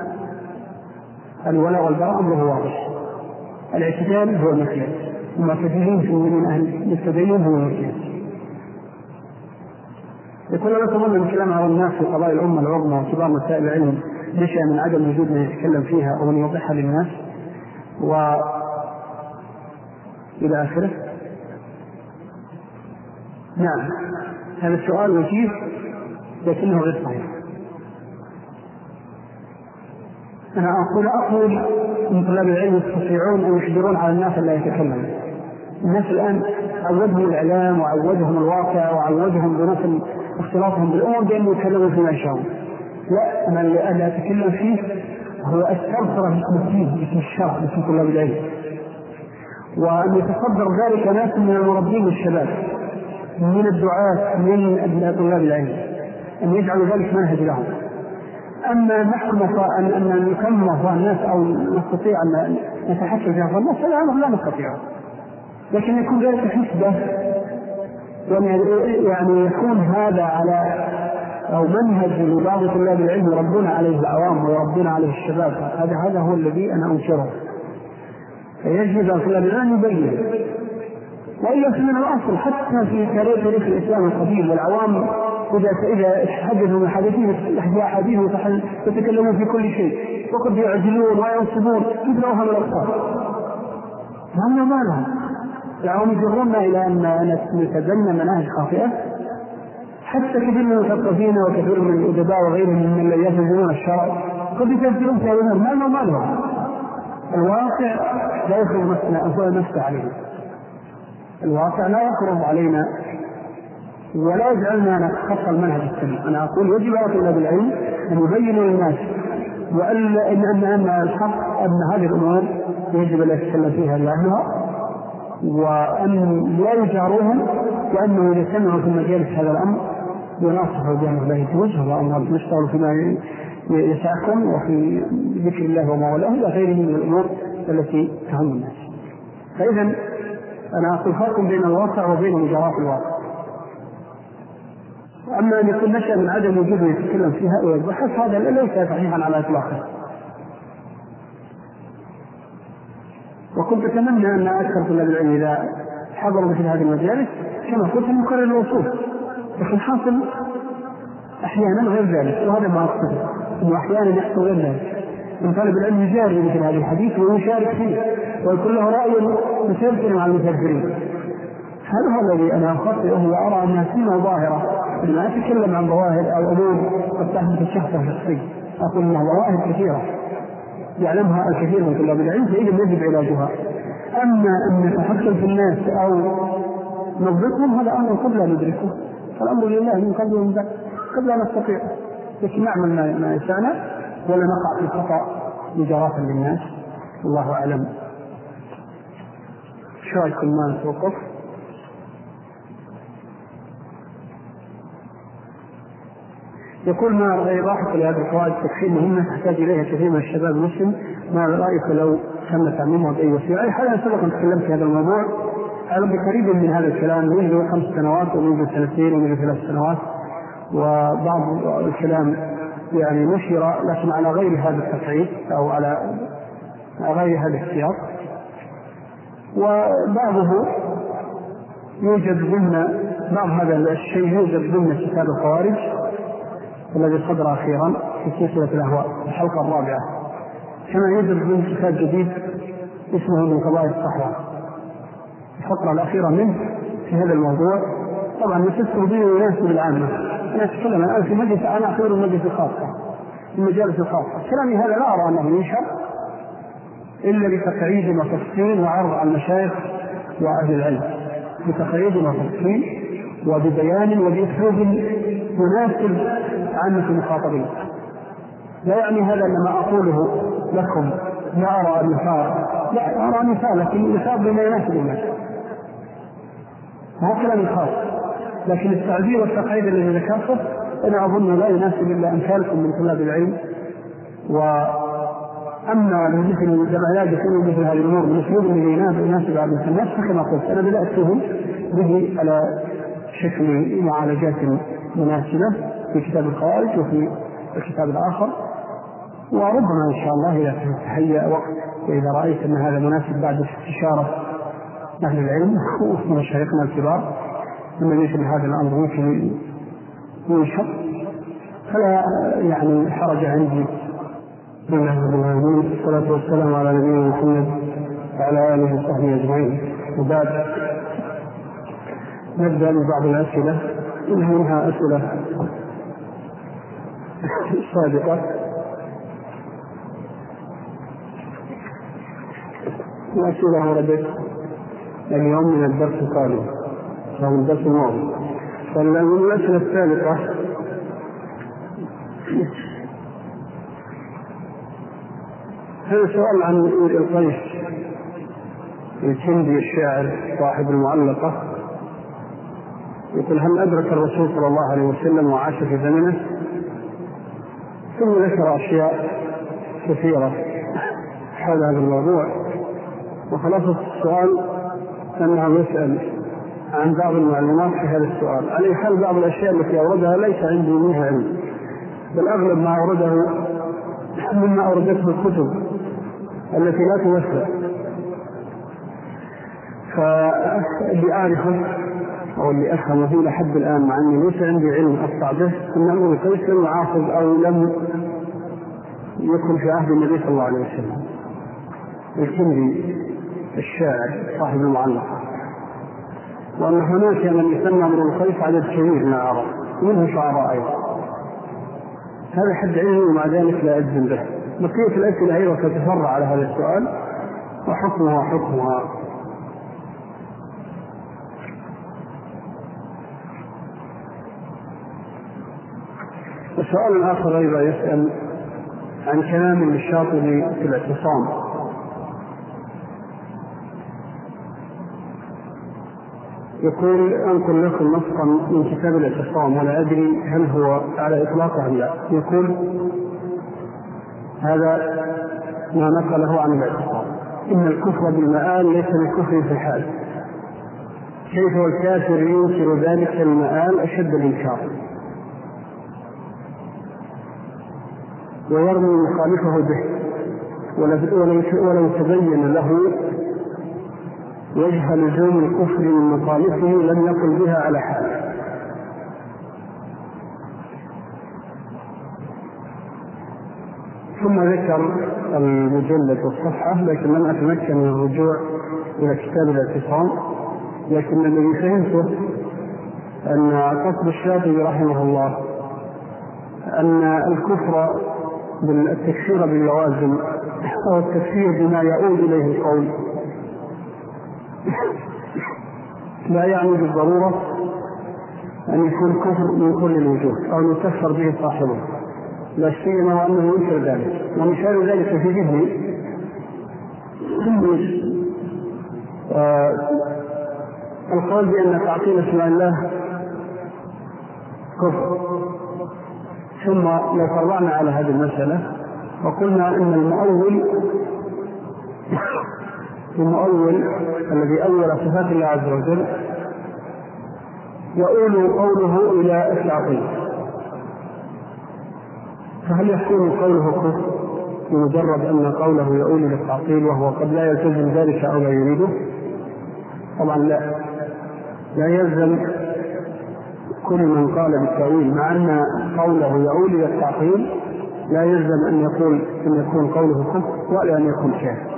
الولاء والبراء أمره واضح، الاعتدال هو المقياس، المعتدلين من أهل التدين هو المقياس. يقول لا تظن من كلام على الناس في قضايا الأمة العظمى وكبار مسائل العلم نشأ من عدم وجود من يتكلم فيها أو من يوضحها للناس و إلى آخره. نعم، هذا السؤال وجيه لكنه غير صحيح. أنا أقول أقول من طلاب العلم يستطيعون أن يحضرون على الناس لا يتكلمون. الناس الآن عودهم الإعلام وعودهم الواقع وعودهم ظروف اختلاطهم بالأمم بأن يتكلموا فيما يشاءون. لا، أنا اللي أتكلم فيه هو استغفر باسم الدين، باسم الشرع، باسم طلاب العلم، وأن يتصدر ذلك ناس من المربين والشباب، من الدعاة، من أبناء طلاب العلم، أن يجعلوا ذلك منهج لهم. أما نحن أن أن نكمل الناس أو نستطيع أن نتحكم في الناس، هذا أمر لا نستطيعه، لكن يكون ذلك حسبة، يعني يكون هذا على أو منهج لبعض طلاب العلم ربنا عليه العوام وربنا عليه الشباب. هذا هذا هو الذي أنا أنشره. فيجب على طلاب العلم يبين، وإلا من الأصل حتى في تاريخ الإسلام القديم والعوام إذا إذا حدثوا من حديثين أحاديث يتكلمون في كل شيء، وقد يعجلون وينصبون مثل أوهم الأبصار. هم ما لهم العوام يجرون إلى أن نتبنى مناهج خاطئة. حتى كثير من المثقفين وكثير من الأدباء وغيرهم من الذين يفهمون الشرع قد يفسرون في هذا ما ما لهم. الواقع لا يخرج نفسنا نفسه علينا، الواقع لا يخرج علينا ولا يجعلنا نتخطى المنهج السليم. أنا أقول يجب على طلاب العلم أن يبينوا للناس وأن أن أن الحق أن هذه الأمور يجب أن يتكلم فيها لأهلها، وأن لا يجاروهم، وأنه إذا سمعوا في مجالس هذا الأمر يناصحوا بأمر الله توجه وأمر نشتغل فيما يسعكم وفي ذكر الله وما والاه إلى غيره من الأمور التي تهم الناس. فإذا أنا أقول فرق بين الواقع وبين مجارات الواقع. أما أن يكون نشأ من عدم وجوده يتكلم فيها ويبحث، هذا ليس صحيحا على إطلاقه. وكنت أتمنى أن أكثر طلاب العلم إذا حضروا مثل هذه المجالس كما قلت مكرر الوصول، لكن حاصل أحيانا غير ذلك، وهذا ما أقصده أنه أحيانا يحصل غير ذلك. من طالب العلم يجاري مثل هذا الحديث ويشارك فيه ويكون له رأي مسير مع المسافرين. هذا هو الذي أنا أخطئه وأرى أنها سنة ظاهرة. لما أتكلم عن ظواهر أو أمور قد تحدث الشخص الشخصي، أقول أنها ظواهر كثيرة يعلمها الكثير من طلاب العلم فإذا يجب علاجها. أما أن نتحكم في الناس أو نضبطهم هذا أمر قبل أن ندركه، فالأمر لله من قبل ومن بعد، قبل أن نستطيع، لكن نعمل ما يسعنا ولا نقع في الخطأ مجاراة للناس. الله أعلم. شو رأيكم ما نتوقف؟ يقول ما رأيك لهذه القواعد التكفير مهمة تحتاج إليها كثير من الشباب المسلم، ما رأيك لو تم تعميمها بأي وسيلة؟ حاليا سبق أن تكلمت في هذا الموضوع على قريب من هذا الكلام منذ خمس سنوات ومنذ سنتين ومنذ ثلاث سنوات، وبعض الكلام يعني نشر لكن على غير هذا التقعيد أو على غير هذا السياق، وبعضه يوجد ضمن بعض هذا الشيء يوجد ضمن كتاب الخوارج الذي صدر أخيرا في سلسلة الأهواء الحلقة الرابعة، كما يوجد ضمن كتاب جديد اسمه من قضايا الصحوة الفقرة الأخيرة منه في هذا الموضوع. طبعا نسسه به يناسب العامة. أنا أتكلم الآن في مجلس، أنا أعتبر المجلس الخاصة المجالس الخاصة. كلامي هذا لا أرى أنه ينشر إلا بتقعيد وتفصيل وعرض على المشايخ وأهل العلم، بتقعيد وتفصيل وببيان وبأسلوب مناسب عامة المخاطبين. لا يعني هذا أن ما أقوله لكم لا أرى مثال، لا أرى مثال، لكن مثال بما يناسب الناس، هو كلام خاص. لكن التعبير والتقعيد الذي ذكرته أنا أظن لا يناسب إلا أمثالكم من طلاب العلم. وأما مثل العلاج يكون مثل هذه الأمور بالأسلوب الذي يناسب على الناس، فكما قلت أنا بدأته به على شكل معالجات مناسبة في كتاب الخوارج وفي الكتاب الآخر، وربما إن شاء الله إذا تهيأ وقت وإذا رأيت أن هذا مناسب بعد استشارة أهل العلم ومشايخنا الكبار أن مثل هذا الأمر ممكن ينشر، فلا يعني حرج عندي. بسم الله الرحمن الرحيم، والصلاة والسلام على نبينا محمد وعلى آله وصحبه أجمعين، وبعد نبدأ ببعض الأسئلة منها أسئلة سابقة وأسئلة وردت اليوم من الدرس القادم أو الدرس الماضي. فالمسألة الثالثة هذا سؤال عن القيس الكندي الشاعر صاحب المعلقة، يقول: هل أدرك الرسول صلى الله عليه وسلم وعاش في زمنه؟ ثم ذكر أشياء كثيرة حول هذا الموضوع، وخلاصة السؤال أنه يسأل عن بعض المعلومات في هذا السؤال. على حال بعض الأشياء التي أوردها ليس عندي منها علم، بل أغلب ما أورده مما أوردته الكتب التي لا توثق. فاللي أعرفه أو اللي أفهمه فيه لحد الآن، مع أني ليس عندي علم أقطع به، أن أمر القيس لم يعاقب أو لم يكن في عهد النبي صلى الله عليه وسلم. الكندي الشاعر صاحب المعلقة، وأن هناك من يسمى أمر القيس عدد كبير من العرب منهم شعراء أيضا. هذا حد علمي، ومع ذلك لا أجزم به. بقية الأسئلة أيضا تتفرع على هذا السؤال وحكمها حكمها. السؤال الآخر أيضا يسأل عن كلام للشاطبي في الاعتصام، يقول: أنقل لكم نصا من كتاب الاعتصام ولا أدري هل هو على إطلاقه أم لا. يقول هذا ما نقله عن الاعتصام: إن الكفر بالمآل ليس بالكفر في الحال، كيف والكافر ينكر ذلك المآل أشد الإنكار، ويرمي مخالفه به، ولو تبين له وجه لزوم الكفر من مخالفه لم يقل بها على حال. ثم ذكر المجلد والصفحة، لكن لم أتمكن من الرجوع إلى كتاب الاعتصام. لكن الذي فهمته أن قصد الشاطبي رحمه الله أن الكفر بالتكفير باللوازم أو التكفير بما يؤول إليه القول لا يعني بالضرورة أن يكون كفر من كل الوجوه أو يكفر به صاحبه، لا سيما وأنه ينكر ذلك. ومثال ذلك في ذهني آه القول بأن تعطيل اسماء الله كفر. ثم لو فرعنا على هذه المسألة وقلنا أن المؤول المؤول الذي أول صفات الله عز وجل يؤول قوله إلى التعطيل، فهل يكون قوله كفر بمجرد أن قوله يؤول إلى التعطيل وهو قد لا يلتزم ذلك أو لا يريده؟ طبعا لا، لا يلزم كل من قال بالتأويل مع أن قوله يؤول إلى التعطيل لا يلزم أن يقول أن يكون قوله كفر ولا أن يكون كافر.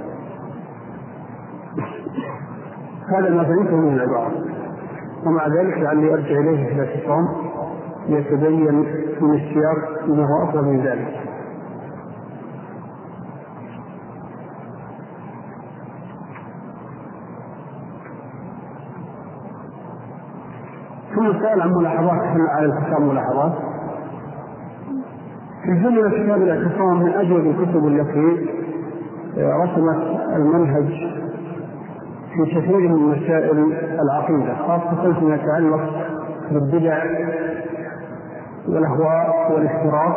هذا ما فهمته من العبارة، ومع ذلك لعلي أرجع إليه في الاعتصام ليتبين من السياق أنه أفضل من ذلك. ثم سأل عن ملاحظات على الاعتصام. ملاحظات في جملة كتاب الاعتصام من أجود الكتب التي رسمت المنهج في كثير من مسائل العقيدة، خاصة فيما يتعلق بالبدع والأهواء والافتراء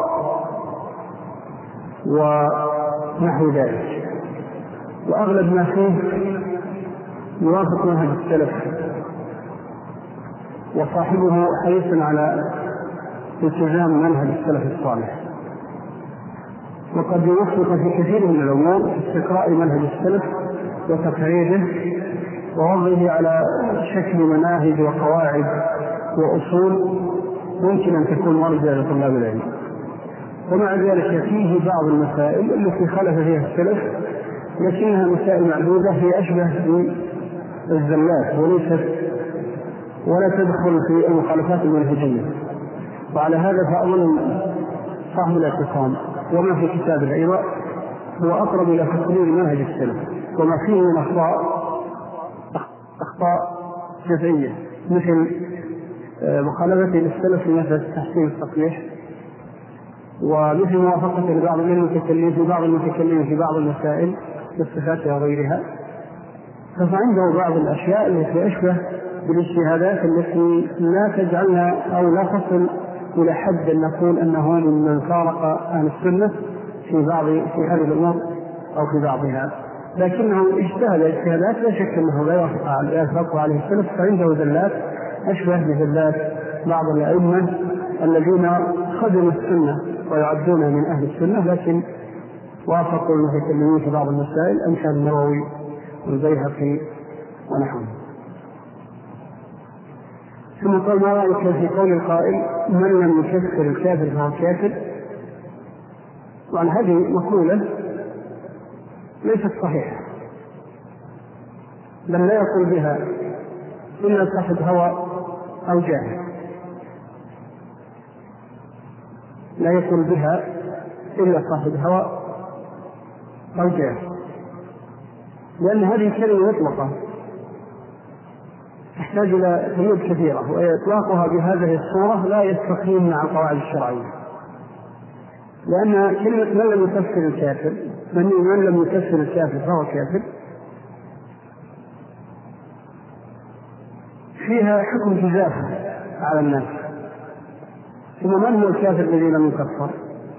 ونحو ذلك. وأغلب ما فيه يوافق منهج السلف، وصاحبه حريص على التزام منهج السلف الصالح، وقد يوفق في كثير من الأمور في استقراء منهج السلف وتقريره ووضعه على شكل مناهج وقواعد وأصول ممكن أن تكون مرجع لطلاب العلم. ومع ذلك فيه بعض المسائل التي خالف فيها السلف، لكنها مسائل معدودة هي أشبه بالزلات وليست ولا تدخل في المخالفات المنهجية. وعلى هذا فأظن فهم الاعتصام وما في كتابه أيضا هو أقرب إلى تقرير منهج السلف، وما فيه من أخطاء أخطاء جزئية مثل مخالفته للسلف في مسألة التحسين التصليح، ومثل موافقته لبعض المتكلمين في بعض المتكلمين في بعض المسائل بالصفات وغيرها. فعنده بعض الأشياء التي أشبه بالاجتهادات التي لا تجعلنا أو لا تصل إلى حد أن نقول أنه ممن فارق أهل السنة في بعض في هذه الأمور أو في بعضها، لكنه اجتهد اجتهادات لا شك أنه لا يوافق عليه السلف، فعنده زلات أشبه بزلات بعض الأئمة الذين خدموا السنة ويعدون من أهل السنة لكن وافقوا المتكلمين في بعض المسائل أمثال النووي والبيهقي ونحوه. ثم قال: ما رأيك في قول القائل من لم يكفر الكافر فهو كافر؟ وعن هذه مقولة ليست صحيحة، بل لا يقول بها إلا صاحب هوى أو جاهل، لا يقول بها إلا صاحب هوى أو جاهل، لأن هذه كلمة مطلقة تحتاج إلى قيود كثيرة، وإطلاقها بهذه الصورة لا يستقيم مع القواعد الشرعية، لأن كلمة من لم يكفر الكافر من لم يكفر الكافر فهو كافر فيها حكم جزاف على الناس. ثم من هو الكافر الذي لم يكفر؟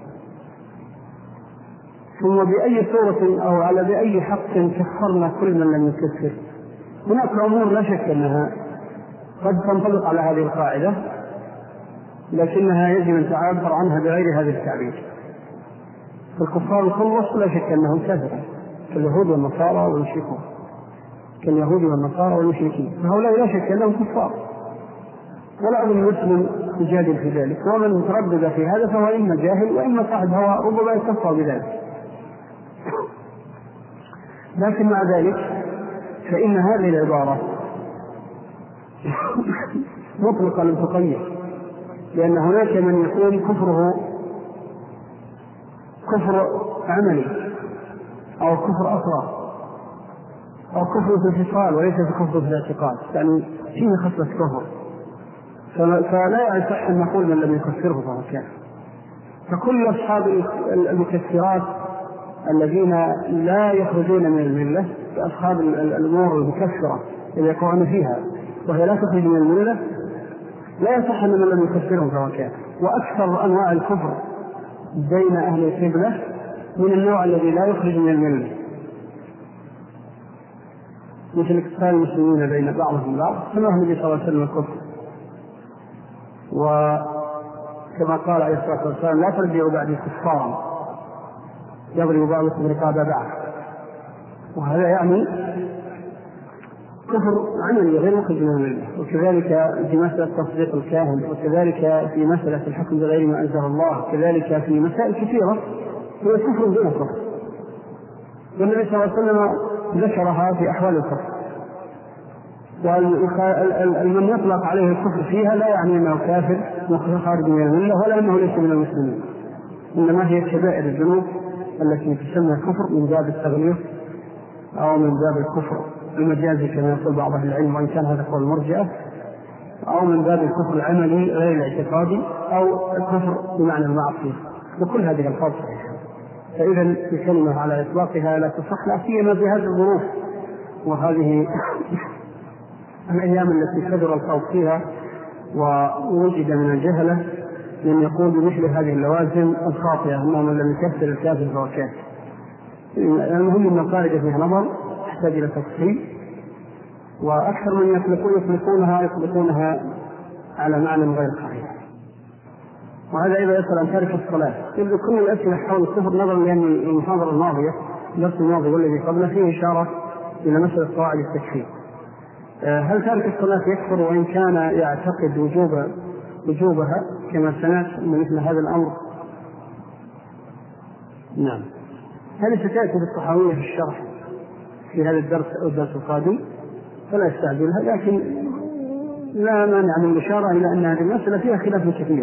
ثم بأي صورة أو على بأي حق كفرنا كل من لم يكفر؟ هناك أمور لا شك أنها قد تنطبق على هذه القاعدة، لكنها يجب أن تعبر عنها بغير هذا التعبير. الكفار الخلص لا شك أنهم كافرون كاليهود والنصارى والمشركون كاليهود والنصارى والمشركين، فهؤلاء لا شك أنهم كفار، ولا أظن مسلم يجادل في ذلك، ومن تردد في هذا فهو إما جاهل وإما صاحب هوى ربما يكفر بذلك. لكن مع ذلك فإن هذه العبارة مطلقة لم تقيد، لأن هناك من يكون كفره كفر عملي أو كفر أصغر أو كفر في الفصال وليس في كفر في الاعتقاد، يعني فيه خصلة كفر، فلا يصح أن نقول من لم يكفره فهو كافر. فكل أصحاب المكفرات الذين لا يخرجون من الملة أصحاب الأمور المكفرة اللي يقعون فيها وهي لا تخرج من الملة لا يصح أن من لم يكفرهم فهو كافر. وأكثر أنواع الكفر بين أهل القبلة من النوع الذي لا يخرج من الملة، مثل اقتتال المسلمين بين بعضهم بعض كما النبي صلى الله عليه وسلم الكفر، وكما قال عليه الصلاة والسلام: لا ترجعوا بعد كفارا يضرب بعضكم رقاب بعض. وهذا يعني كفر عملي غير مخرج من الملة. وكذلك في مسألة تصديق الكاهن، وكذلك في مسألة الحكم بغير ما أنزل الله، كذلك في مسائل كثيرة هو كفر دون كفر، والنبي صلى الله عليه وسلم ذكرها في أحوال الكفر. والمن يطلق عليه الكفر فيها لا يعني أنه كافر خارج من الملة ولا أنه ليس من المسلمين، إنما هي كبائر الذنوب التي تسمى كفر من باب التغليظ أو من باب الكفر المجازي كما يقول بعض أهل العلم، وإن كان هذا قول المرجئة، أو من باب الكفر العملي غير الاعتقادي، أو الكفر بمعنى المعصية، وكل هذه الألفاظ صحيحة. فإذا الكلمة على إطلاقها لا تصح، لا سيما في هذه الظروف وهذه الأيام التي كثر الخوف فيها ووجد من الجهلة من يقول بمثل هذه اللوازم الخاطئة أنه من لم يكفر الكافر فهو كافر. المهم أن القاعدة فيها نظر تحتاج إلى تفصيل، وأكثر من يطلقون يطلقونها يطلقونها على معنى غير صحيح. وهذا إذا يصل أن تارك الصلاة. يبدو كل الأسئلة حول الكفر نظرا لأن المحاضرة الماضية الدرس الماضي والذي قبله فيه إشارة إلى مسألة قواعد التكفير. هل تارك الصلاة يكفر وإن كان يعتقد وجوب وجوبها كما سمعت من مثل هذا الأمر؟ نعم، هذه ستأتي بالطحاوية في الشرح في هذا الدرس أو الدرس القادم فلا يستعجلها، لكن لا مانع من الإشارة إلى أن هذه المسألة فيها خلاف كثير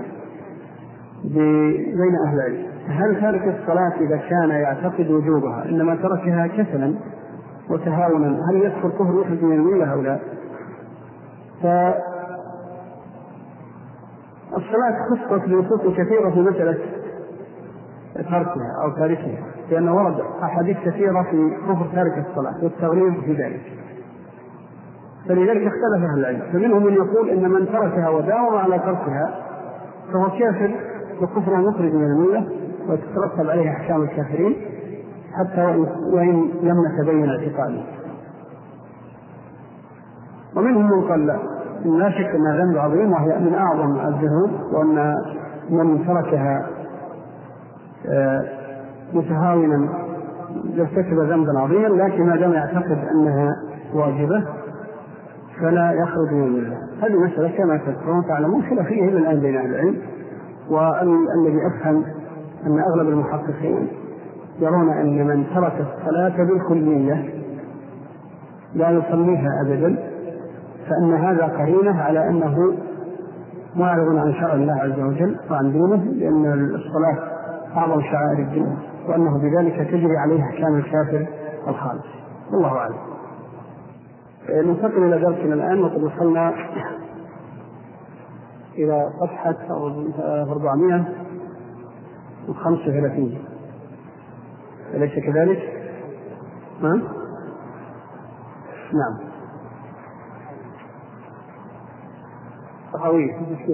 بين أهل العلم. هل تارك الصلاة إذا كان يعتقد وجوبها إنما تركها كسلا وتهاونا هل يكفر كفر يخرج من الملة أو لا؟ الصلاة خصت بنصوص كثيرة في مسألة تركها أو تاركها، لأن ورد أحاديث كثيرة في كفر تارك الصلاة والتغليظ في ذلك، فلذلك اختلف أهل العلم، فمنهم من يقول إن من تركها وداوم على تركها فهو كافر وكفر مخرج من الملة وتترتب عليه أحكام الكافرين حتى وإن لم نتبين اعتقاده. ومنهم من قال لا، لا شك أنها ذنب عظيم وهي من أعظم الذنوب، وأن من تركها متهاونا يرتكب ذنبا عظيما، لكن ما دام يعتقد أنها واجبة فلا يخرج من الملة. هذه مسألة كما تذكرون تعلمون خلافية إلى الآن بين أهل العلم، والذي أفهم أن أغلب المحققين يرون أن من ترك الصلاة بالكلية لا يصليها أبدا فإن هذا قرينة على أنه معرض عن شرع الله عز وجل وعن دينه، لأن الصلاة أعظم شعائر الدين، وأنه بذلك تجري عليه أحكام الكافر الخالص. والله أعلم. ننتقل إلى درسنا الآن، وقد وصلنا إلى صفحة أربعمائة وخمسة وثلاثين، أليس كذلك؟ ها؟ نعم. طحاوي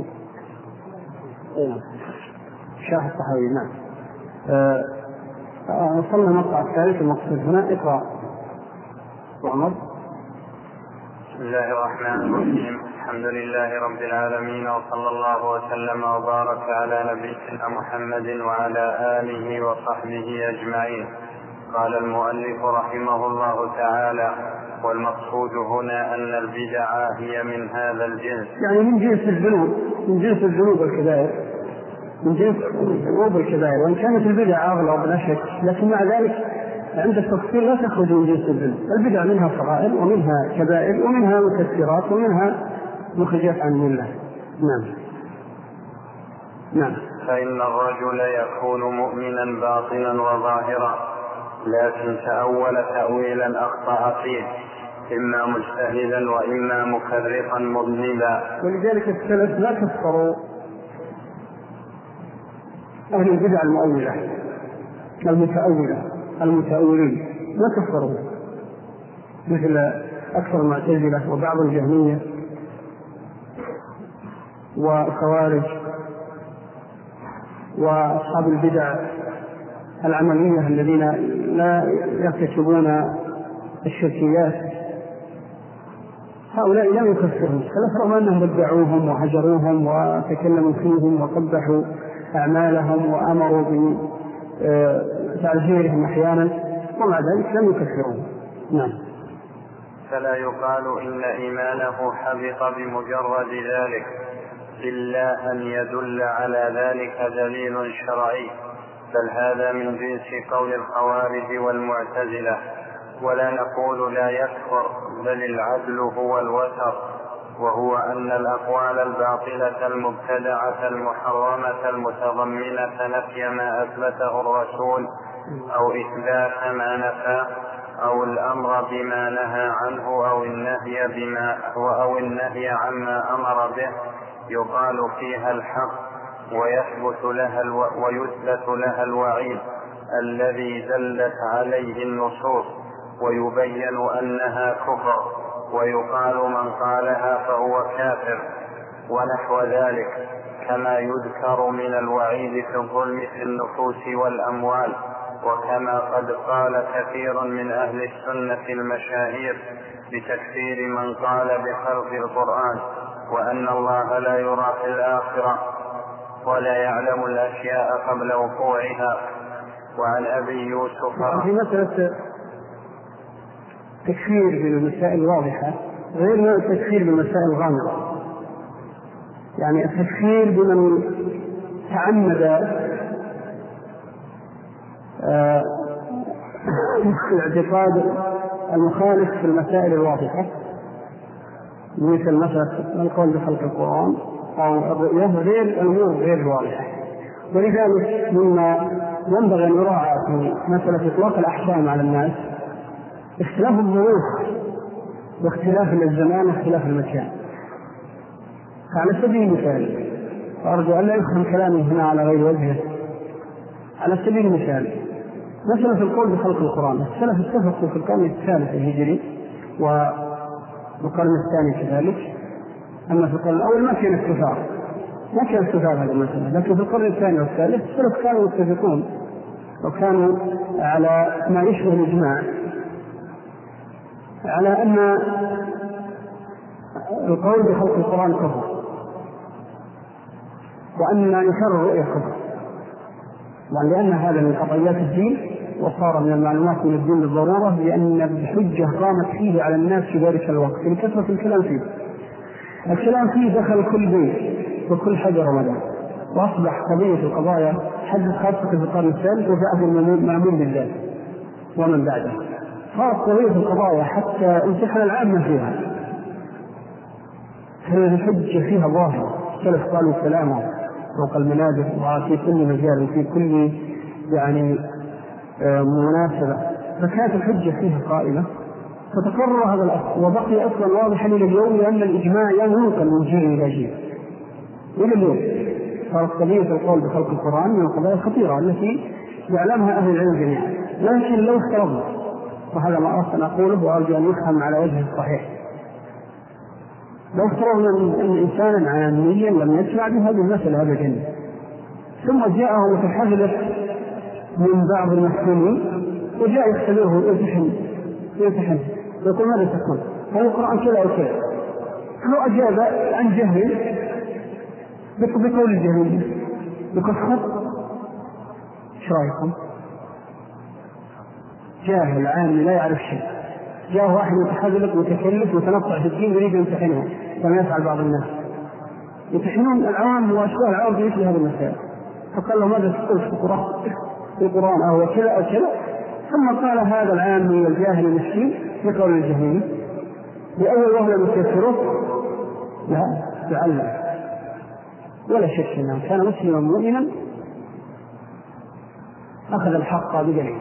شاهد طحاوي. نعم. أه وصلنا المقطع الثالث المقصود هنا. اقرأ وعمر. بسم الله الرحمن الرحيم. الحمد لله رب العالمين، وصلى الله وسلم وبارك على نبينا محمد وعلى آله وصحبه أجمعين. قال المؤلف رحمه الله تعالى: والمقصود هنا أن البدع هي من هذا الجنس، يعني من جنس الذنوب، من جنس الذنوب والكبائر، من جنس الذنوب والكبائر، وإن كانت البدع أغلب لا شك، لكن مع ذلك عند التفصيل لا تخرج من جنس الذنوب. البدع منها صغائر ومنها كبائر ومنها مكثرات ومنها مخرجات عن الله. نعم. نعم. فإن الرجل يكون مؤمنا باطنا وظاهرا، لكن تأول تأويلا أخطأ فيه، إما مجتهدا وإما مكررا مذنبا. ولذلك السلف لا كفروا أهل البدع المؤولة المتأولة المتأولين، ما كفروا، مثل أكثر المعتزلة وبعض الجهمية والخوارج وأصحاب البدع العملية الذين لا يرتكبون الشركيات. هؤلاء لا يكفرهم السلف رغم أنهم بدعوهم وهجروهم وتكلموا فيهم وقبحوا أعمالهم وأمروا بتعزيرهم أحيانا، ومع ذلك لم يكفرهم. نعم. فلا يقال إن إيمانه حبط بمجرد ذلك، إلا أن يدل على ذلك دليل شرعي، بل هذا من جنس قول الخوارج والمعتزلة. ولا نقول لا يكفر، بل العدل هو الوسط، وهو أن الأقوال الباطلة المبتدعة المحرمة المتضمنة نفي ما أثبته الرسول أو إثبات ما نفى، أو الأمر بما نهى عنه، أو النهي بما أو النهي عما أمر به، يقال فيها الحق ويثبت لها الو... ويثبت لها الوعيد الذي دلت عليه النصوص، ويبين أنها كفر، ويقال من قالها فهو كافر، ونحو ذلك، كما يذكر من الوعيد في الظلم في النفوس والأموال. وكما قد قال كثير من أهل السنة المشاهير بتكفير من قال بخلق القرآن، وأن الله لا يرى في الآخرة ولا يعلم الأشياء قبل وقوعها. وعن أبي يوسف في مسألة تكفير بالمسائل الواضحة غير التكفير بالمسائل الغامضة، يعني التكفير بمن تعمد آه الاعتقاد المخالف في المسائل الواضحة، مثل مثلا القول بخلق القرآن أو الرؤية، غير الأمور غير الواضحة. ولذلك مما ينبغي أن يراعى في مسألة إطلاق الأحكام على الناس اختلاف الظروف واختلاف الزمان واختلاف المكان. على سبيل المثال وأرجو أن لا يفهم كلامي هنا على غير وجهه. على سبيل المثال مثلا في القول بخلق القرآن، السلف اتفقوا في القرن الثالث الهجري والقرن الثاني كذلك، أما في القرن الأول ما كان استفاق ما كان استفاق هذا المسألة، لكن في القرن الثاني والثالث السلف كانوا يتفقون وكانوا على ما يشبه الإجماع على أن القول بخلق القرآن كفر، وأن إنكار الرؤية كفر، لأن هذا من قضايا الدين وصار من المعلومات من الدين بالضرورة، لأن الحجة قامت فيه على الناس في ذلك الوقت لكثرة الكلام فيه. الكلام فيه دخل كل بيت وكل حجر ومدى، وأصبح قضية القضايا حدث خاصة في القرن الثالث وفي عهد المأمون بالله ومن بعده. صارت قضية القضايا حتى امتحن العامة فيها، كان الحجة فيها ظاهرة، السلف قالوا كلامه فوق المنابر وفي كل مجال وفي كل يعني مناسبة، فكانت الحجة فيها قائمة، فتقرر هذا الأصل وبقي أصلا واضحا إلى اليوم، لأن الإجماع ينقل من جيل إلى جيل إلى اليوم. صارت قضية القول بخلق القرآن من القضايا الخطيرة التي يعلمها أهل العلم جميعا. لكن لو افترضنا، وهذا ما أردت أن أقوله وأرجو أن يفهم على وجه الصحيح، لو افترضنا أن إنسانا عاميا لم يسمع بهذه المسألة أبدا، ثم جاءه متحدث من بعض المسلمين وجاء يختبره ويمتحن يمتحن يقول ماذا تقول؟ هل القرآن كذا أو كذا؟ لو أجاب عن جهل بقول الجهل بكفر، ايش رايكم؟ جاهل عامي لا يعرف شيء، جاء واحد متحذلق متكلف متنطع في الدين يريد يمتحنه كما يفعل بعض الناس، يمتحنون العوام واشباه العوام في مثل هذه المسائل، فقال له ماذا تقول في القرآن؟ في القرآن أو كذا أو كذا، ثم قال هذا العامي والجاهل المسكين بقول الجهمي بأول وهلة متيسره لا تعلم، ولا شك أنه كان مسلما مؤمنا أخذ الحق بدليل.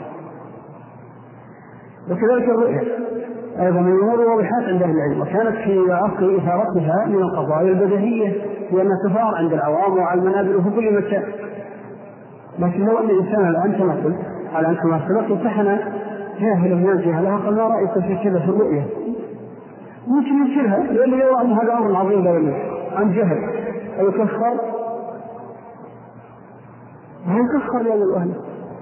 وكذلك الرؤية أيضا من الأمور واضحات عند أهل العلم، وكانت في أصل إثارتها من القضايا البديهية لأنها تثار عند العوام وعلى المنابر وفي كل مكان. لكن لو أن الإنسان الآن كما قلت على أن كما سبق امتحن جاهلا من جهلها قال ما رأيك في كذا في الرؤية، ممكن ينكرها لأنه يرى أن هذا أمر عظيم لا عن جهل أو يكفر، ما يكفر لأن الأهل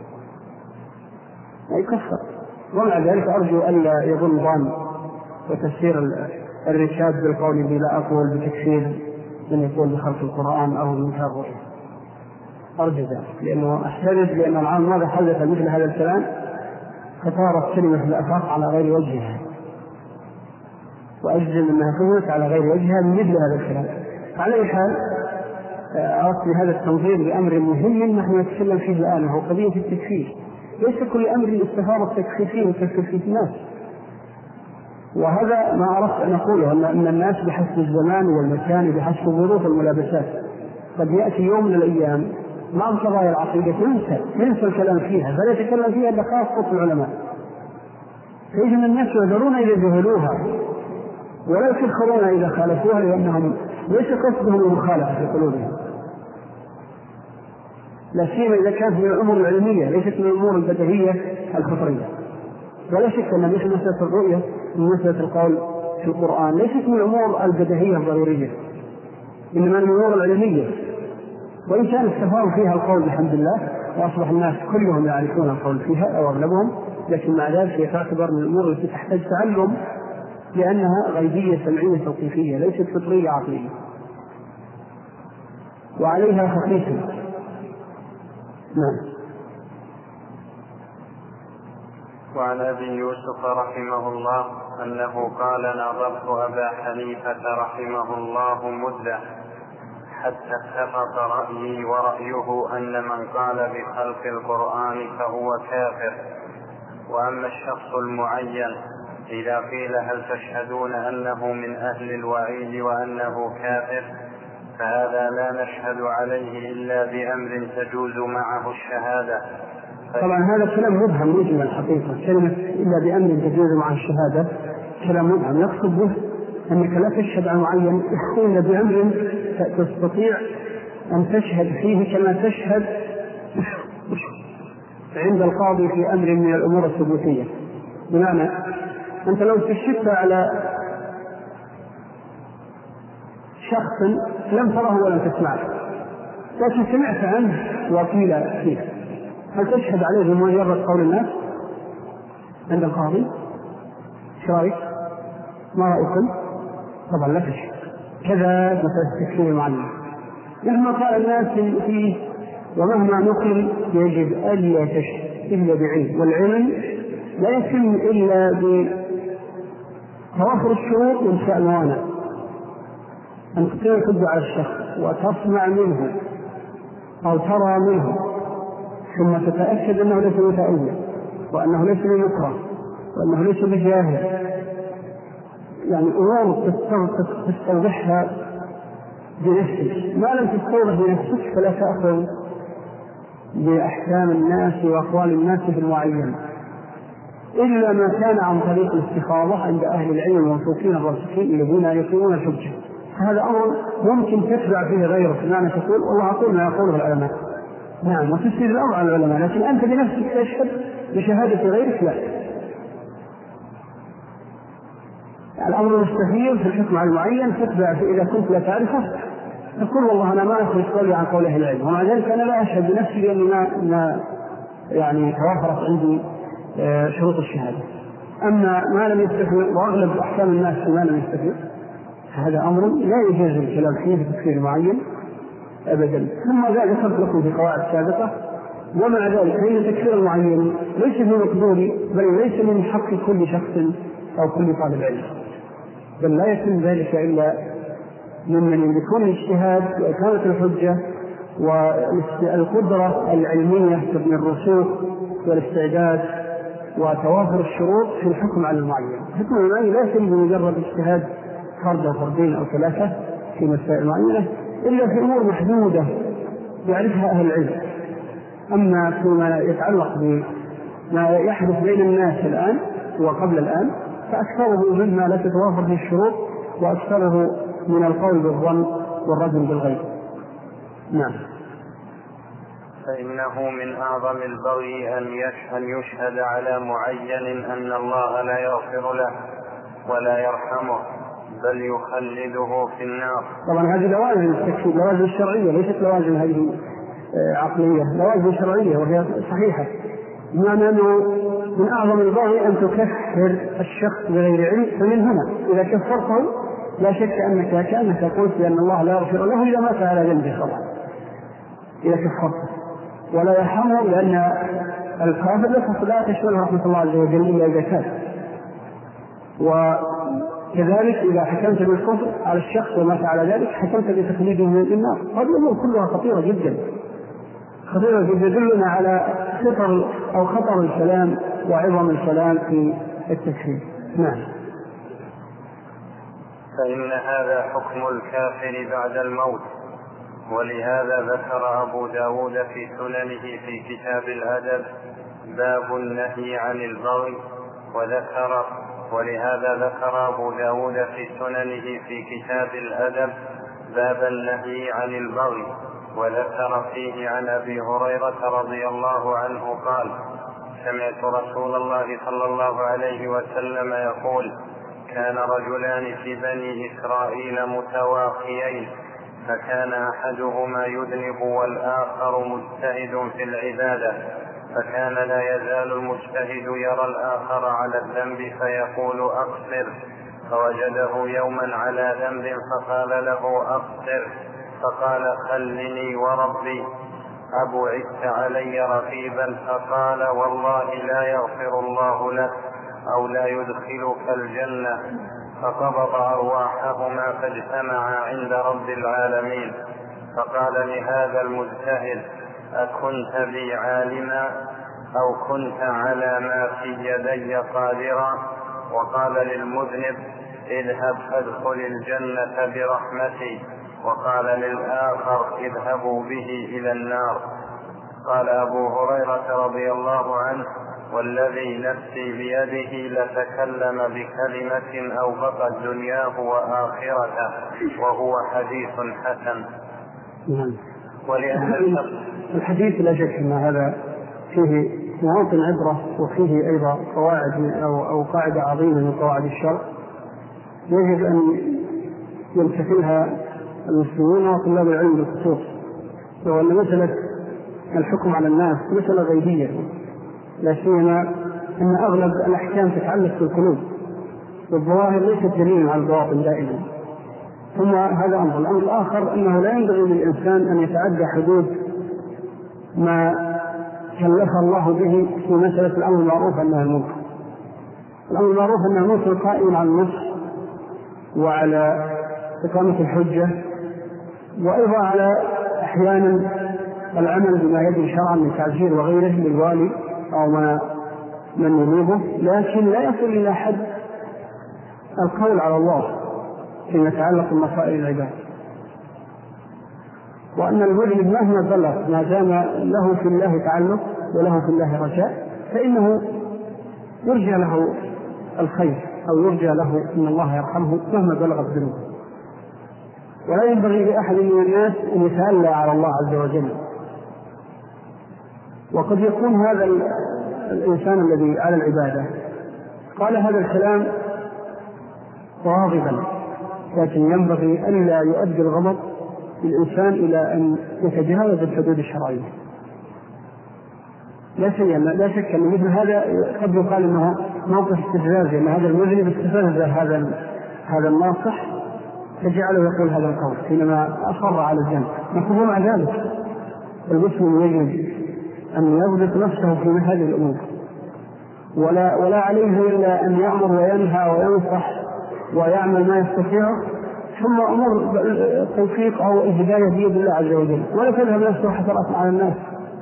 ما يكفر. ومع ذلك أرجو ألا يظن ظن وتفسير الرشاد بالقول بي لا أقول بتكفير من يقول بخلق القرآن أو من كتاب الرؤية، أرجو ذلك، لأنه أحترز لأن العام ماذا حدث مثل هذا الكلام فصارت كلمة الأفاق على غير وجهها، وأجزم أنها فهمت على غير وجهها من مثل هذا الكلام. على أي حال أردت بهذا التنظير بأمر مهم نحن نتكلم فيه الآن، وهو قضية التكفير. ليس كل أمر استفار التكفير فيه وتكفير فيه الناس، وهذا ما أردت أن أقوله، أن الناس بحسب الزمان والمكان بحسب ظروف الملابسات قد يأتي يوم من الأيام مع قضايا العقيدة ينسى ينسى الكلام فيها، فلا يتكلم فيها إلا خاصة العلماء، فإذن الناس يعذرون إذا جهلوها ولا يفخرون إذا خالفوها، لأنهم ليس قصدهم المخالفة في قلوبهم، لا سيما إذا كانت من الأمور العلمية ليست من الأمور البديهية الفطرية. ولا شك أن مثل مسألة الرؤية من مسألة القول في القرآن ليست من الأمور البديهية الضرورية، إنما من الأمور العلمية، وإن كان استفار فيها القول بحمد الله وأصبح الناس كلهم يعرفون القول فيها أو أغلبهم، لكن مع ذلك هي تعتبر من الأمور التي تحتاج تعلم، لأنها غيبية سمعية توقيفية ليست فطرية عقلية، وعليها خصيصة. نعم. وعن أبي يوسف رحمه الله أنه قال نظرت أبا حنيفة رحمه الله مدة حتى اتفق رأيي ورأيه أن من قال بخلق القرآن فهو كافر. وأما الشخص المعين إذا قيل هل تشهدون أنه من أهل الوعيد وأنه كافر، فهذا لا نشهد عليه إلا بأمر تجوز معه الشهادة. طبعا هذا كلام مبهم مجمل الحقيقة، كلمة إلا بأمر تجوز معه الشهادة كلام مبهم، يقصد به أنك لا تشهد عن معين إلا بأمر تستطيع أن تشهد فيه كما تشهد عند القاضي في أمر من الأمور الثبوتية. بمعنى أنت لو استشهدت على شخص لم تره ولم تسمعه لكن سمعت عنه وكيل فيه، هل تشهد عليه بمجرد قول الناس عند القاضي؟ ايش رايك؟ ما رايكم؟ طبعا لا تشهد. كذا مثل تكفير المعلم، مهما قال الناس فيه ومهما نقل يجب الا تشهد الا بعلم، والعلم لا يتم الا بتوافر الشروط وانشاء الموانع. ان تقيم الحجه على الشخص وتسمع منه او ترى منه ثم تتاكد انه ليس متأول وانه ليس بمكره وانه ليس بجاهل، يعني امور تستوضحها بنفسك. ما لم تستوضح بنفسك فلا تأخذ بأحكام الناس وأقوال الناس في المعين إلا ما كان عن طريق الاستخاضة عند أهل العلم الموثوقين الراسخين الذين يقيمون الحجة. هذا أمر ممكن تتبع فيه غيرك، بمعنى تقول والله أقول ما يقوله العلماء، نعم، وتسير الأمر على العلماء، لكن أنت بنفسك تشهد بشهادة غيرك لا. الأمر المستحيل في الحكم على المعين تتبع فيه إذا كنت لا تعرفه تقول والله أنا ما أخرج قولي عن قول أهل العلم، ومع ذلك أنا لا أشهد بنفسي لأني ما, ما يعني توافرت عندي شروط الشهادة. أما ما لم يستفيد وأغلب أحكام الناس ما لم يستفيد هذا أمر لا يجوز الكلام فيه في تفسير معين أبدا. ثم ذلك ذكرت لكم في قواعد سابقة. ومع ذلك فإن تكفير المعين ليس في مقدوري بل ليس من حق كل شخص أو كل طالب علم، بل لا يتم ذلك إلا ممن يكون الاجتهاد وإقامة الحجة والقدرة العلمية من الرسوخ والاستعداد وتوافر الشروط في الحكم على المعين. الحكم على المعين لا يتم بمجرد اجتهاد فرد أو فردين أو ثلاثة في مسائل معينة إلا في أمور محدودة يعرفها أهل العلم. أما فيما يتعلق بما يحدث بين الناس الآن وقبل الآن فأكثره مما لا تتوافر فيه الشروط وأكثره من القول بالظن والرجل بالغيب. نعم. فإنه من أعظم البغي أن يشهد على معين أن الله لا يغفر له ولا يرحمه بل يخلده في النار. طبعا هذه لوازم التكفير، لوازم الشرعية ليست لوازم هذه عقلية، لوازم شرعية وهي صحيحة. بمعنى أنه من أعظم البغي أن تكفر الشخص بغير علم، فمن هنا إذا كفرته لا شك أنك كأنك قلت بأن الله لا يغفر له إذا مات على ذنبه خلاص إذا كفرته، ولا يرحمه لأن الكافر لا تشمل رحمة الله عز وجل إلا إذا كان. وكذلك إذا حكمت بالكفر على الشخص ومات على ذلك حكمت بتخليده من النار. هذه الأمور كلها خطيرة جدا، خطيرة جدا يدلنا على خطر أو خطر الكلام وعظم الكلام في التكفير. نعم. فإن هذا حكم الكافر بعد الموت، ولهذا ذكر أبو داود في سننه في كتاب الأدب باب النهي عن البغي، وذكر ولهذا ذكر أبو داود في سننه في كتاب الأدب باب النهي عن البغي، وذكر فيه عن أبي هريرة رضي الله عنه قال: سمعت رسول الله صلى الله عليه وسلم يقول: كان رجلان في بني إسرائيل متواخيين، فكان أحدهما يذنب والآخر مجتهد في العبادة، فكان لا يزال المجتهد يرى الآخر على الذنب فيقول: أقصر، فوجده يوما على ذنب فقال له: أقصر، فقال: خلني وربي أبعدت علي رقيبا، فقال: والله لا يغفر الله لك أو لا يدخلك الجنة. فقبض أرواحهما فاجتمعا عند رب العالمين، فقال لهذا المجتهد: أكنت بي عالما أو كنت على ما في يدي قادرا؟ وقال للمذنب: اذهب فادخل الجنة برحمتي. وقال للآخر: اذهبوا به إلى النار. قال أبو هريرة رضي الله عنه: والذي نفسي بيده لتكلم بكلمة أوبقت دنياه وآخرته، وهو حديث حسن. ولأن الشخص الحديث لا شك أن هذا فيه مواطن عبرة وفيه أيضا قواعد أو, أو قاعدة عظيمة من قواعد الشرع يجب أن يمتثلها المسلمون وطلاب العلم بالخصوص، وهو أن مسألة الحكم على الناس مسألة غيبية، لا سيما أن أغلب الأحكام تتعلق بالقلوب والظواهر ليست دليلا على البواطن دائما. ثم هذا أمر. الأمر الآخر أنه لا ينبغي للإنسان أن يتعدى حدود ما كلف الله به في مسألة الأمر المعروف والنهي عن المنكر. الأمر المعروف والنهي عن المنكر قائم على النص وعلى إقامة الحجة، وأيضا على أحيانا العمل بما يجري شرعا من تعزير وغيره للوالي أو ما من يريده، لكن لا يصل إلى حد القول على الله فيما يتعلق بمصائر العباد. وأن المذنب مهما بلغ ما دام له في الله تعلق وله في الله رجاء فإنه يرجى له الخير أو يرجى له أن الله يرحمه مهما بلغت ذنوبه. ولا ينبغي لأحد من الناس أن يتألى على الله عز وجل. وقد يكون هذا الإنسان الذي على العبادة قال هذا الكلام غاضبا، لكن ينبغي ألا يؤدي الغضب للإنسان إلى أن يتجاوز الحدود الشرعية. لا شيء لا شك أن مثل هذا قد يقال أنه موقف استفزاز، لأن هذا المذنب استفزز هذا هذا الناصح فجعله يقول هذا القول حينما أصر على الذنب. نقول مع ذلك المسلم يجب أن يضبط نفسه في هذه الأمور، ولا ولا عليه إلا أن يأمر وينهى وينصح ويعمل ما يستطيع، ثم أمر التوفيق أو الهداية بيد الله عز وجل، ولا تذهب نفسه حسرات على الناس،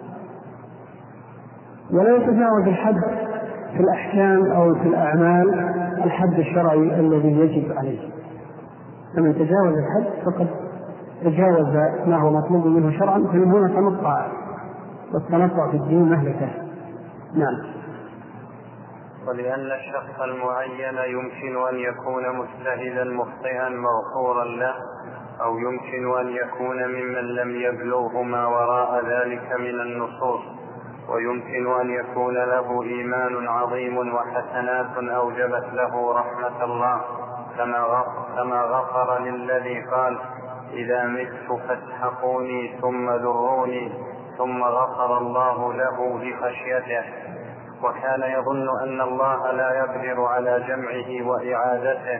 ولا يتجاوز الحد في الأحكام أو في الأعمال الحد الشرعي الذي يجب عليه. فمن تجاوز الحد فقد تجاوز ما هو مطلوب منه شرعا، فمن هنا تنطع، والتنطع في الدين مهلكة. نعم. ولأن الشخص المعين يمكن أن يكون مجتهدا مخطئا مغفورا له، أو يمكن أن يكون ممن لم يبلغه ما وراء ذلك من النصوص، ويمكن أن يكون له إيمان عظيم وحسنات أوجبت له رحمة الله، كما غفر للذي قال إذا مت فاسحقوني ثم ذروني، ثم غفر الله له بخشيته، وكان يظن أن الله لا يقدر على جمعه وإعادته.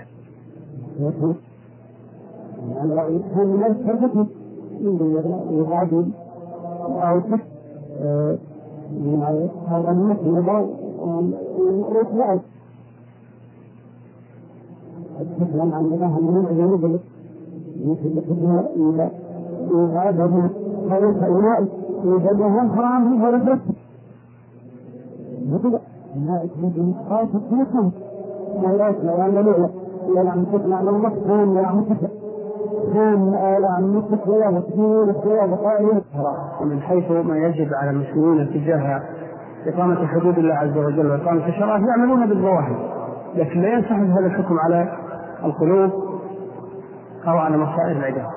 مثل ما يكون خاص بكم ما يأكل ولا لا ولا عم تطلع من مكان ولا عم تطلع كان ولا عم تطلع وتقول وتقول. ومن حيث ما يجب على المسلمين تجاه إقامة حدود الله عز وجل وإقامة الشرع يعملون بالظواهر، لكن لا ينسحب هذا الحكم على القلوب أو على مصائر العباد.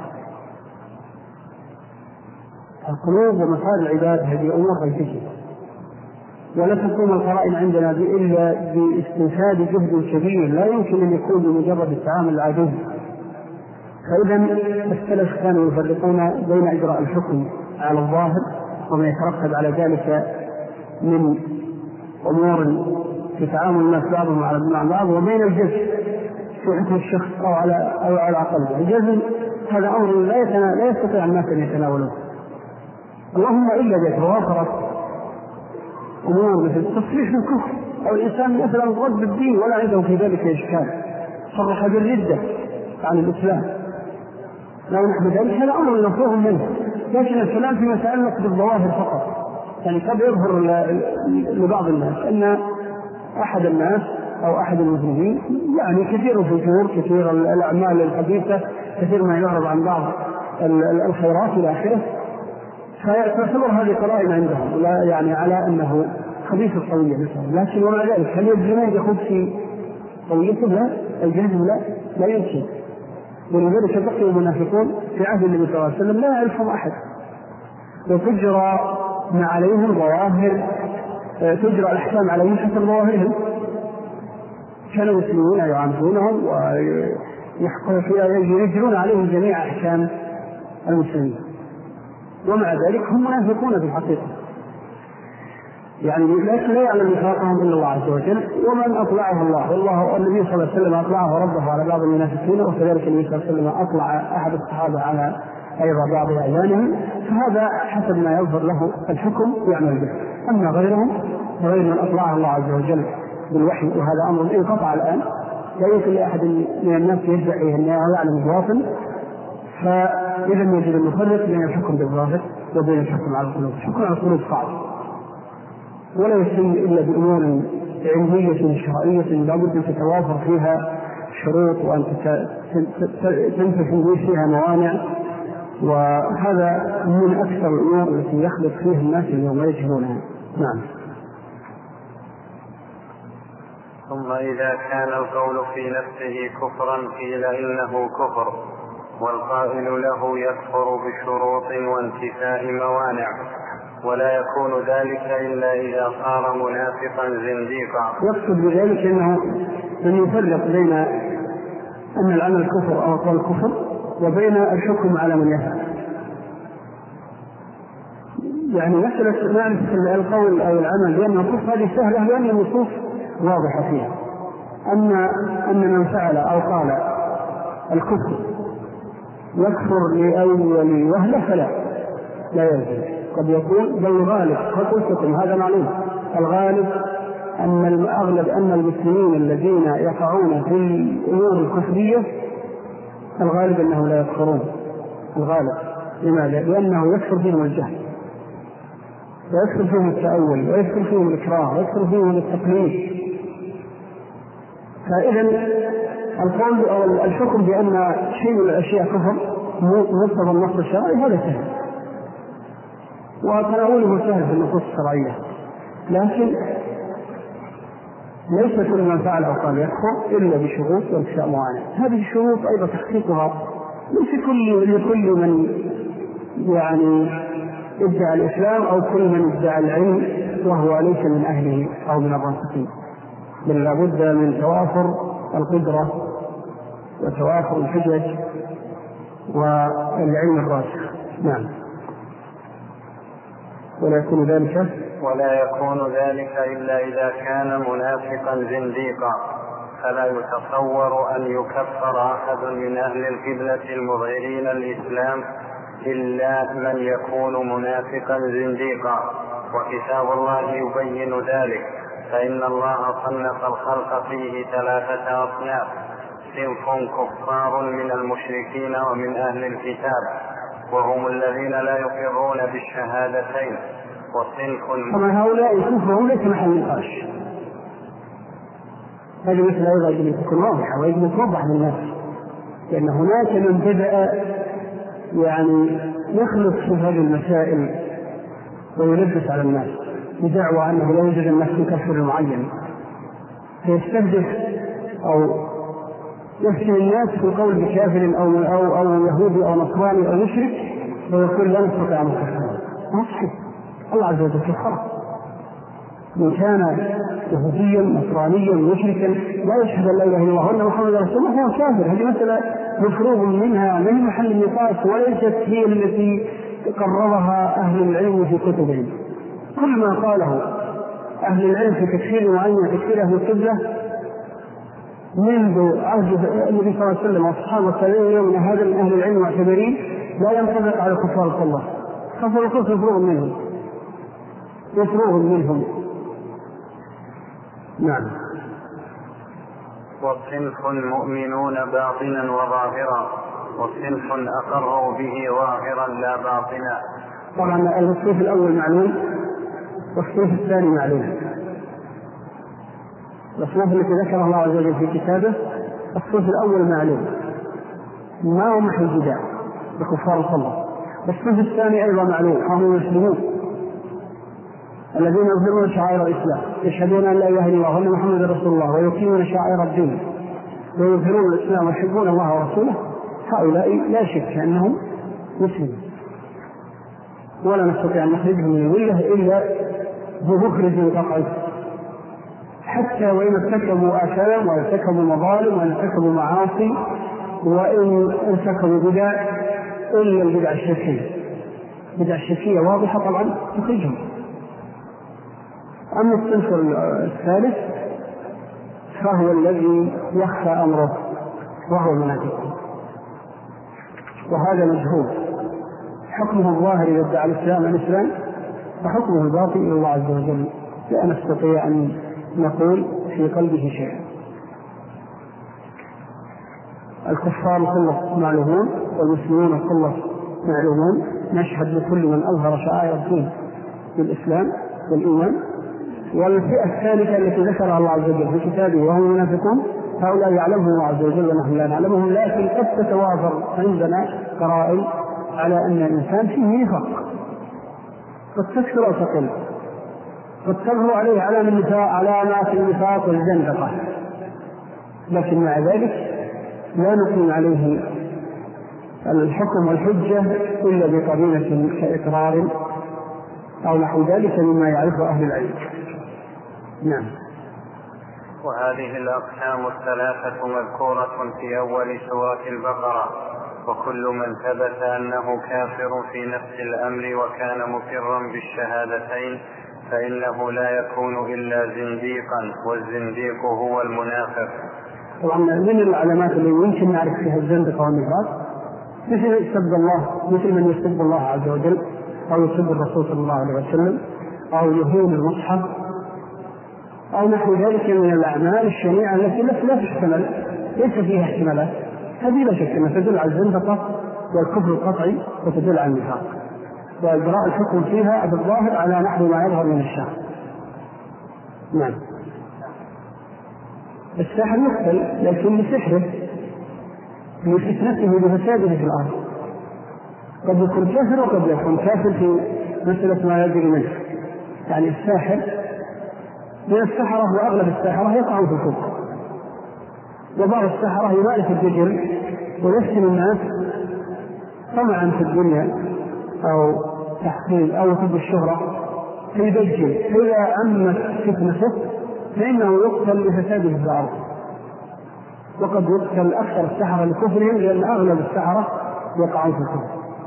القلوب ومصائر العباد هذه أمور غيبية، ولا تقوم القرائن عندنا إلا باستنفاد جهد كبير لا يمكن أن يكون بمجرد التعامل العادي. فإذا السلف كانوا يفرقون بين إجراء الحكم على الظاهر وما يترتب على ذلك من أمور في تعامل الناس بعضهم مع بعض، وبين الجزم في حكم الشخص أو على أو على عقله. الجزم هذا أمر لا لا يستطيع الناس أن يتناولوه، اللهم إلا إذا توافرت أمور مثل تصريح الكفر أو الإنسان مثلا رد بالدين ولا عنده في ذلك إشكال، صرح بالردة عن الإسلام، لو نحن ذلك هذا أمر مفروغ منه. لكن الكلام فيما يتعلق بالظواهر فقط، يعني قد يظهر لبعض الناس أن أحد الناس أو أحد المسلمين يعني كثير الفجور، كثير الأعمال الخبيثة، كثير ما يعرض عن بعض الخيرات إلى آخره، فيعتبر هذه قرائن عندهم لا يعني على أنه خبيث القوية مثلا. لكن ومع ذلك هل يجزمون بخبث قويته؟ لا، الجزم لا لا يمكن. ولذلك بقي المنافقون في عهد النبي صلى الله عليه وسلم لا يعرفهم أحد، وتجرى ما عليهم ظواهر، تجرى الأحكام عليهم حسب ظواهرهم. كانوا مسلمين يعاملونهم ويجرون عليهم جميع أحكام المسلمين، ومع ذلك هم منافقون في الحقيقة، يعني لا يعلم نفاقهم إلا الله عز وجل، ومن أطلعه الله. والله النبي صلى الله عليه وسلم أطلعه ربه على بعض المنافقين، وكذلك النبي صلى الله عليه وسلم أطلع أحد الصحابة على أيضا بعض أعيانهم، فهذا حسب ما يظهر له الحكم يعمل به. أما غيرهم غير من أطلعه الله عز وجل بالوحي، وهذا أمر انقطع الآن، لا يمكن لأحد من الناس يدعي أنه يعلم الباطن، فإذا يجب أن نفرق بين الحكم بالظاهر وبين الحكم على القلوب. الحكم على القلوب صعب، ولا يتم إلا بأمور علمية شرعية لابد أن تتوافر فيها شروط وأن تنتفي فيها موانع، وهذا من أكثر الأمور التي يخلط فيها الناس اليوم ويجهلونها. نعم. ثم إذا كان القول في نفسه كفرا قيل إنه كفر، والقائل له يكفر بشروط وانتفاء موانع، ولا يكون ذلك إلا إذا صار منافقا زنديقا. يقصد بذلك أنه من يفرق بين أن العمل كفر أو قول كفر وبين الحكم على من يفعل. يعني مسألة معرفة القول أو العمل بأنه كفر هذه سهلة لأن النصوص واضحة فيها. أما أن من فعل أو قال الكفر يكفر لأول وهلة فلا لا يلزم، قد يكون بل الغالب فقلتكم هذا معلوم. الغالب أن الأغلب أن المسلمين الذين يقعون في الأمور الكفرية الغالب أنه لا يكفرون. الغالب لماذا؟ لأنه يكفر فيهم الجهل، ويكفر فيهم التأول، ويكفر فيهم الإكراه، ويكفر فيهم التقليد. فإذا القول أو الحكم بأن شيء من الأشياء كفر مقتضى النص الشرعي هذا سهل، وتناوله سهل في النصوص الشرعية، لكن ليس كل من فعل أو قال يكفر إلا بشروط وانتفاء موانع. هذه الشروط أيضا تحقيقها ليس كل لكل من يعني ادعى الإسلام أو كل من ادعى العلم وهو ليس من أهله أو من الراسخين، بل لابد من توافر القدرة وتوافر الحجج والعلم الراسخ. نعم. ولا يكون ذلك ولا يكون ذلك إلا إذا كان منافقا زنديقا، فلا يتصور أن يكفر أحد من أهل القبلة المظهرين الإسلام إلا من يكون منافقا زنديقا، وكتاب الله يبين ذلك، فإن الله صنف الخلق فيه ثلاثة أصناف: صنف كفار من المشركين ومن أهل الكتاب وهم الذين لا يقرون بالشهادتين، وصنف كما هؤلاء كفرهم ليس محل نقاش. هذه مثل أيضا يجب أن تكون واضحة ويجب أن توضح للناس، لأن هناك من بدأ يعني يخلط في هذه المسائل ويلبس على الناس بدعوى أنه لا يوجد الناس كفر معين، فيستهدف أو يفتن الناس في القول بكافر أو, أو, أو يهودي أو نصراني أو مشرك ويقول لا نستطيع أن نكفره. مصحف الله عز وجل كفره. من كان يهوديا نصرانيا مشركا لا يشهد أن لا إله إلا الله وأن محمدا رسول الله هو كافر. هذه مسألة مفروغ منها من محل النقاش، وليست هي التي قررها أهل العلم في كتبهم. كل ما قاله أهل العلم في تكفير معين تكفير أهل القبلة منذ عهد النبي صلى الله عليه وسلم والصحابة والتابعين يوم هذا من أهل العلم معتبرين لا ينطبق على كفار الله. كفر الكفر مفروغ منهم مفروغ منهم. نعم. وصنف مؤمنون باطنا وظاهرا، وصنف أقروا به ظاهرا لا باطنا. طبعا الصنف الأول معلوم والصنف الثاني معلوم. الصنف التي ذكر الله عز وجل في كتابه الصنف الأول معلوم ما هو محل جدال بكفار الله، والصنف الثاني أيضا معلوم هم المسلمون الذين يظهرون شعائر الإسلام، يشهدون أن لا إله إلا الله وأن محمدا رسول الله ويقيمون شعائر الدين ويظهرون الإسلام ويحبون الله ورسوله. هؤلاء لا شك أنهم مسلمون. ولا نستطيع أن نخرجهم من الملة إلا بمخرج قطعي، حتى وإن ارتكبوا آثام وإن ارتكبوا مظالم وإن ارتكبوا معاصي وإن ارتكبوا بدع إلا البدع الشركية. بدع الشركية واضحة طبعا تخرجهم. أما الصنف الثالث فهو الذي يخفى أمره وهو المنافقون، وهذا مجهول، حكمه الظاهر إذا ادعى الإسلام الإسلام، وحكمه الباطن إلى الله عز وجل، لا نستطيع أن نقول في قلبه شيئا. الكفار كلهم معلومون والمسلمون كلهم معلومون، نشهد لكل من أظهر شعائر الدين بالإسلام والإيمان. والفئة الثالثة التي ذكرها الله عز وجل في كتابه وهم المنافقون، هؤلاء يعلمهم الله عز وجل ونحن لا نعلمهم، لكن قد تتوافر عندنا قرائن على أن الإنسان فيه نفاق، قد تكثر أو تقل، قد تظهر عليه علامات النفاق والزندقة، لكن مع ذلك لا نقيم عليه الحكم والحجة إلا بقرينة كإقرار أو نحو ذلك مما يعرفه أهل العلم. نعم. وهذه الأقسام الثلاثة مذكورة في أول سورة البقرة، وكل من ثبت أنه كافر في نفس الأمر وكان مقرا بالشهادتين فإنه لا يكون إلا زنديقا، والزنديق هو المنافق. طبعا من العلامات اللي يمكن نعرف فيها الزندقة والنفاق مثل سب الله، مثل من يسب الله عز وجل أو يسب الرسول صلى الله عليه وسلم أو يهين المصحف أو نحو ذلك من الأعمال الشنيعة التي لا تحتمل، ليس فيها احتمالات، هذه لا شك أنها تدل على الزندقة والكفر القطعي وتدل على النفاق، وإجراء الحكم فيها بالظاهر على نحو ما يظهر من الشرع. نعم. الساحر يقتل لكن لسحره، لفتنته بفساده في الأرض، قد يكون كافر وقد يكون كافر في مسألة ما يجري منه. يعني الساحر من السحرة وأغلب السحرة يقعون في الكفر، وبعض السحرة يمارس الدجل ويفتن الناس طمعا في الدنيا أو تحصيل أو حب الشهرة فيدجل، إذا عمت فتنته فإنه يقتل لفساده في الأرض. وقد يقتل أكثر السحرة لكفرهم، لأن أغلب السحرة يقعون في الكفر.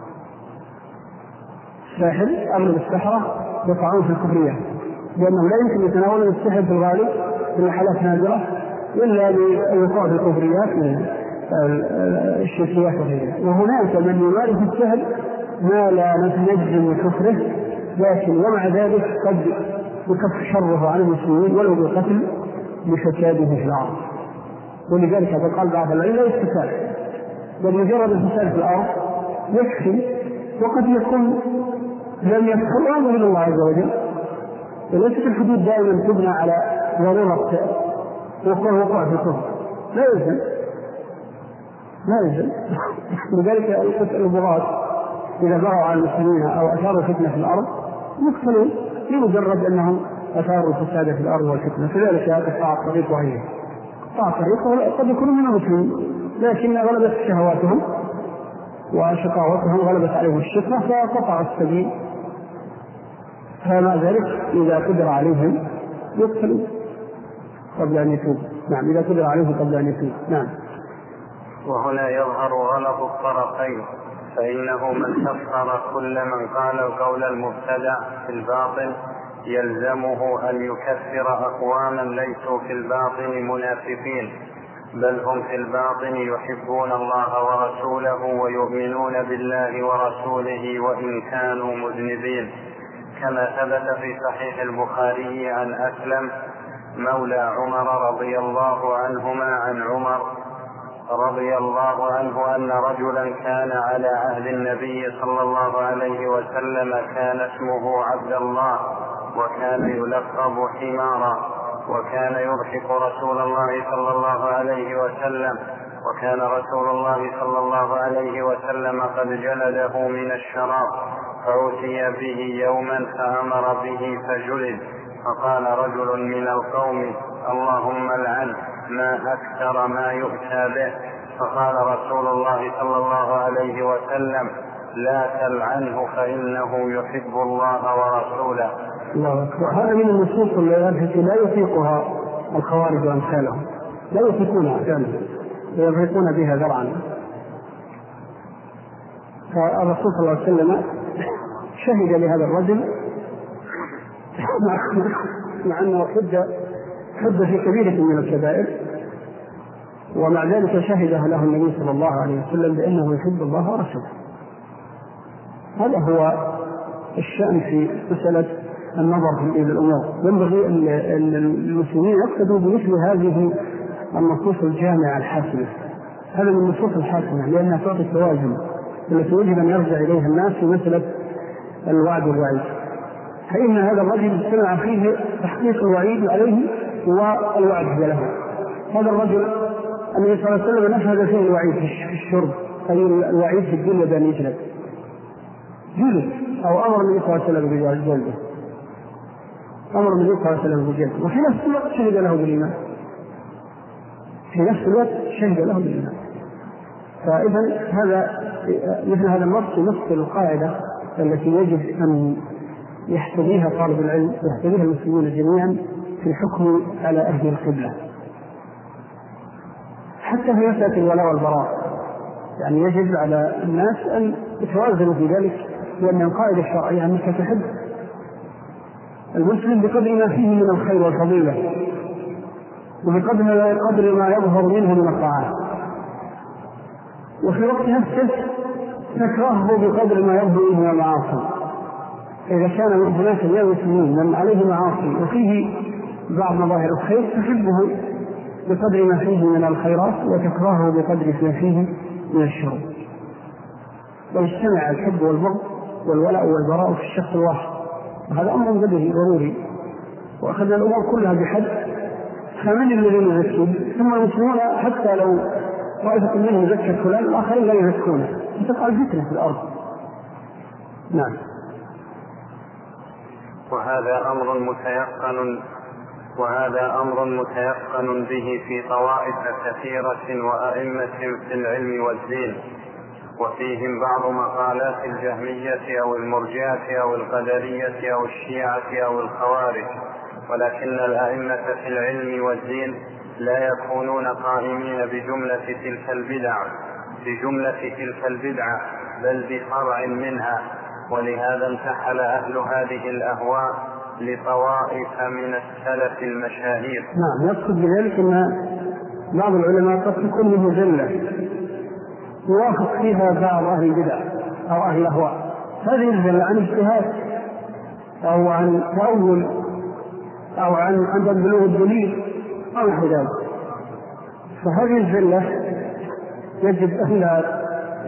الساحر أغلب السحرة يقعون في الكفرية، لأنه لا يمكن يتناولون السحر في الغالب في حالات نادرة إلا لوقوع في الكفريات من الشركيات وغيرها. وهناك من يمارس السحر ما لا نتنجم بكفره، لكن ومع ذلك قد يكف شره عن المسلمين ولو بالقتل لفساده في الأرض. ولذلك هذا قال بعض العلم لا يستفاد، بل مجرد الفساد في الأرض يكفي، وقد يكون لم يدخل أمر من الله عز وجل. وليست الحدود دائما تبنى على ضرورة وقوع في الكفر، لا يلزم لا يلزم لذلك يقتل البغاة إذا بغوا على المسلمين أو أثاروا فتنة في الأرض يقتلون لمجرد أنهم أثاروا الفساد في الأرض والفتنة. كذلك قطاع الطريق وغيره، قطاع الطريق قد يكونوا من المسلمين لكن غلبت شهواتهم وشقاوتهم غلبت عليهم الشقة فقطعوا السبيل، فمع ذلك إذا قدر عليهم يقتلوا قبل أن يتوب. نعم، إذا قدر عليهم قبل أن يتوب. نعم. وهنا يظهر غلط الطرفين، فإنه من كفر كل من قال القول المبتدع في الباطن يلزمه أن يكفر أقواما ليسوا في الباطن منافقين، بل هم في الباطن يحبون الله ورسوله ويؤمنون بالله ورسوله وإن كانوا مذنبين، كما ثبت في صحيح البخاري عن أسلم مولى عمر رضي الله عنهما عن عمر رضي الله عنه أن رجلا كان على عهد النبي صلى الله عليه وسلم كان اسمه عبد الله وكان يلقب حمارا، وكان يضحك رسول الله صلى الله عليه وسلم، وكان رسول الله صلى الله عليه وسلم قد جلده من الشراب، فأتي به يوما فأمر به فجلد، فقال رجل من القوم اللهم العن ما أكثر ما يؤتى به، فقال رسول الله صلى الله عليه وسلم لا تلعنه فإنه يحب الله ورسوله. الله أكبر. هذا من النصوص التي لا يطيقها الخوارج وأمثالهم، لا يطيقونها فعلا، ويضيقون بها ذرعا. فالرسول صلى الله عليه وسلم شهد لهذا الرجل مع أنه حد حد في كبيرة من الكبائر، ومع ذلك شهد له النبي صلى الله عليه وسلم بأنه يحب الله ورسوله. هذا هو الشأن في مسألة النظر في الأمور. ينبغي أن المسلمين يقتدوا بمثل هذه النصوص الجامعة الحاسمة. هذا من النصوص الحاسمة لأنها تعطي التوازن التي يجب أن يرجع إليها الناس في مسألة الوعد والوعيد. فإن هذا الرجل اجتمع فيه تحقيق الوعيد عليه والوعد له. هذا الرجل النبي صلى الله عليه وسلم نفذ فيه الوعيد في الشرب، أي الوعيد في الدنيا بأن يجلد جلد، أو أمر النبي صلى الله عليه وسلم بجلده، أمر النبي صلى الله عليه وسلم بجلده، وفي نفس الوقت شهد له بالإيمان، في نفس الوقت شهد له بالإيمان. فإذا هذا مثل هذا النص نص القاعدة التي يجب أن يحتويها طالب العلم ويحتويها المسلمون جميعا في الحكم على أهل القبلة، حتى في مسألة الولاء والبراء. يعني يجب على الناس أن يتوازنوا في ذلك، لأن القاعدة الشرعية أنك تحب المسلم بقدر ما فيه من الخير والفضيلة، وبقدر ما يظهر منه من الطاعات، وفي وقت نفسه تكرهه بقدر ما يظهر منه من المعاصي. إذا كان هناك من المسلمين من عليه معاصي وفيه بعض مظاهر الخير تحبه بقدر ما فيه من الخيرات، وتكرهه بقدر ما فيه من الشر. ويجتمع الحب والبغض والولاء والبراء في الشخص الواحد، وهذا أمر بديهي ضروري. وأخذ الأمور كلها بحد، فمن الذين يزكون؟ ثم المسلمون حتى لو طائفة منهم يزكى فلان الآخرين لا يزكونه، فتقع الفتنة في الأرض. نعم. وهذا أمر متيقن وهذا أمر متيقن به في طوائف كثيرة وأئمة في العلم والدين، وفيهم بعض مقالات الجهمية أو المرجئة أو القدرية أو الشيعة أو الخوارج. ولكن الأئمة في العلم والدين لا يكونون قائمين بجملة تلك البدع بجملة تلك البدعة بل بفرع منها. ولهذا انتحل أهل هذه الأهواء لطوائف من السلف المشاهير. نعم، يقصد بذلك أن بعض العلماء قد تكون منه زلة يوافق فيها بعض أهل البدع أو أهل الأهواء، هذه الزلة عن اجتهاد أو عن تأول أو عن عن بلوغ الدليل أو نحو ذلك. فهذه الزلة يجب أن لا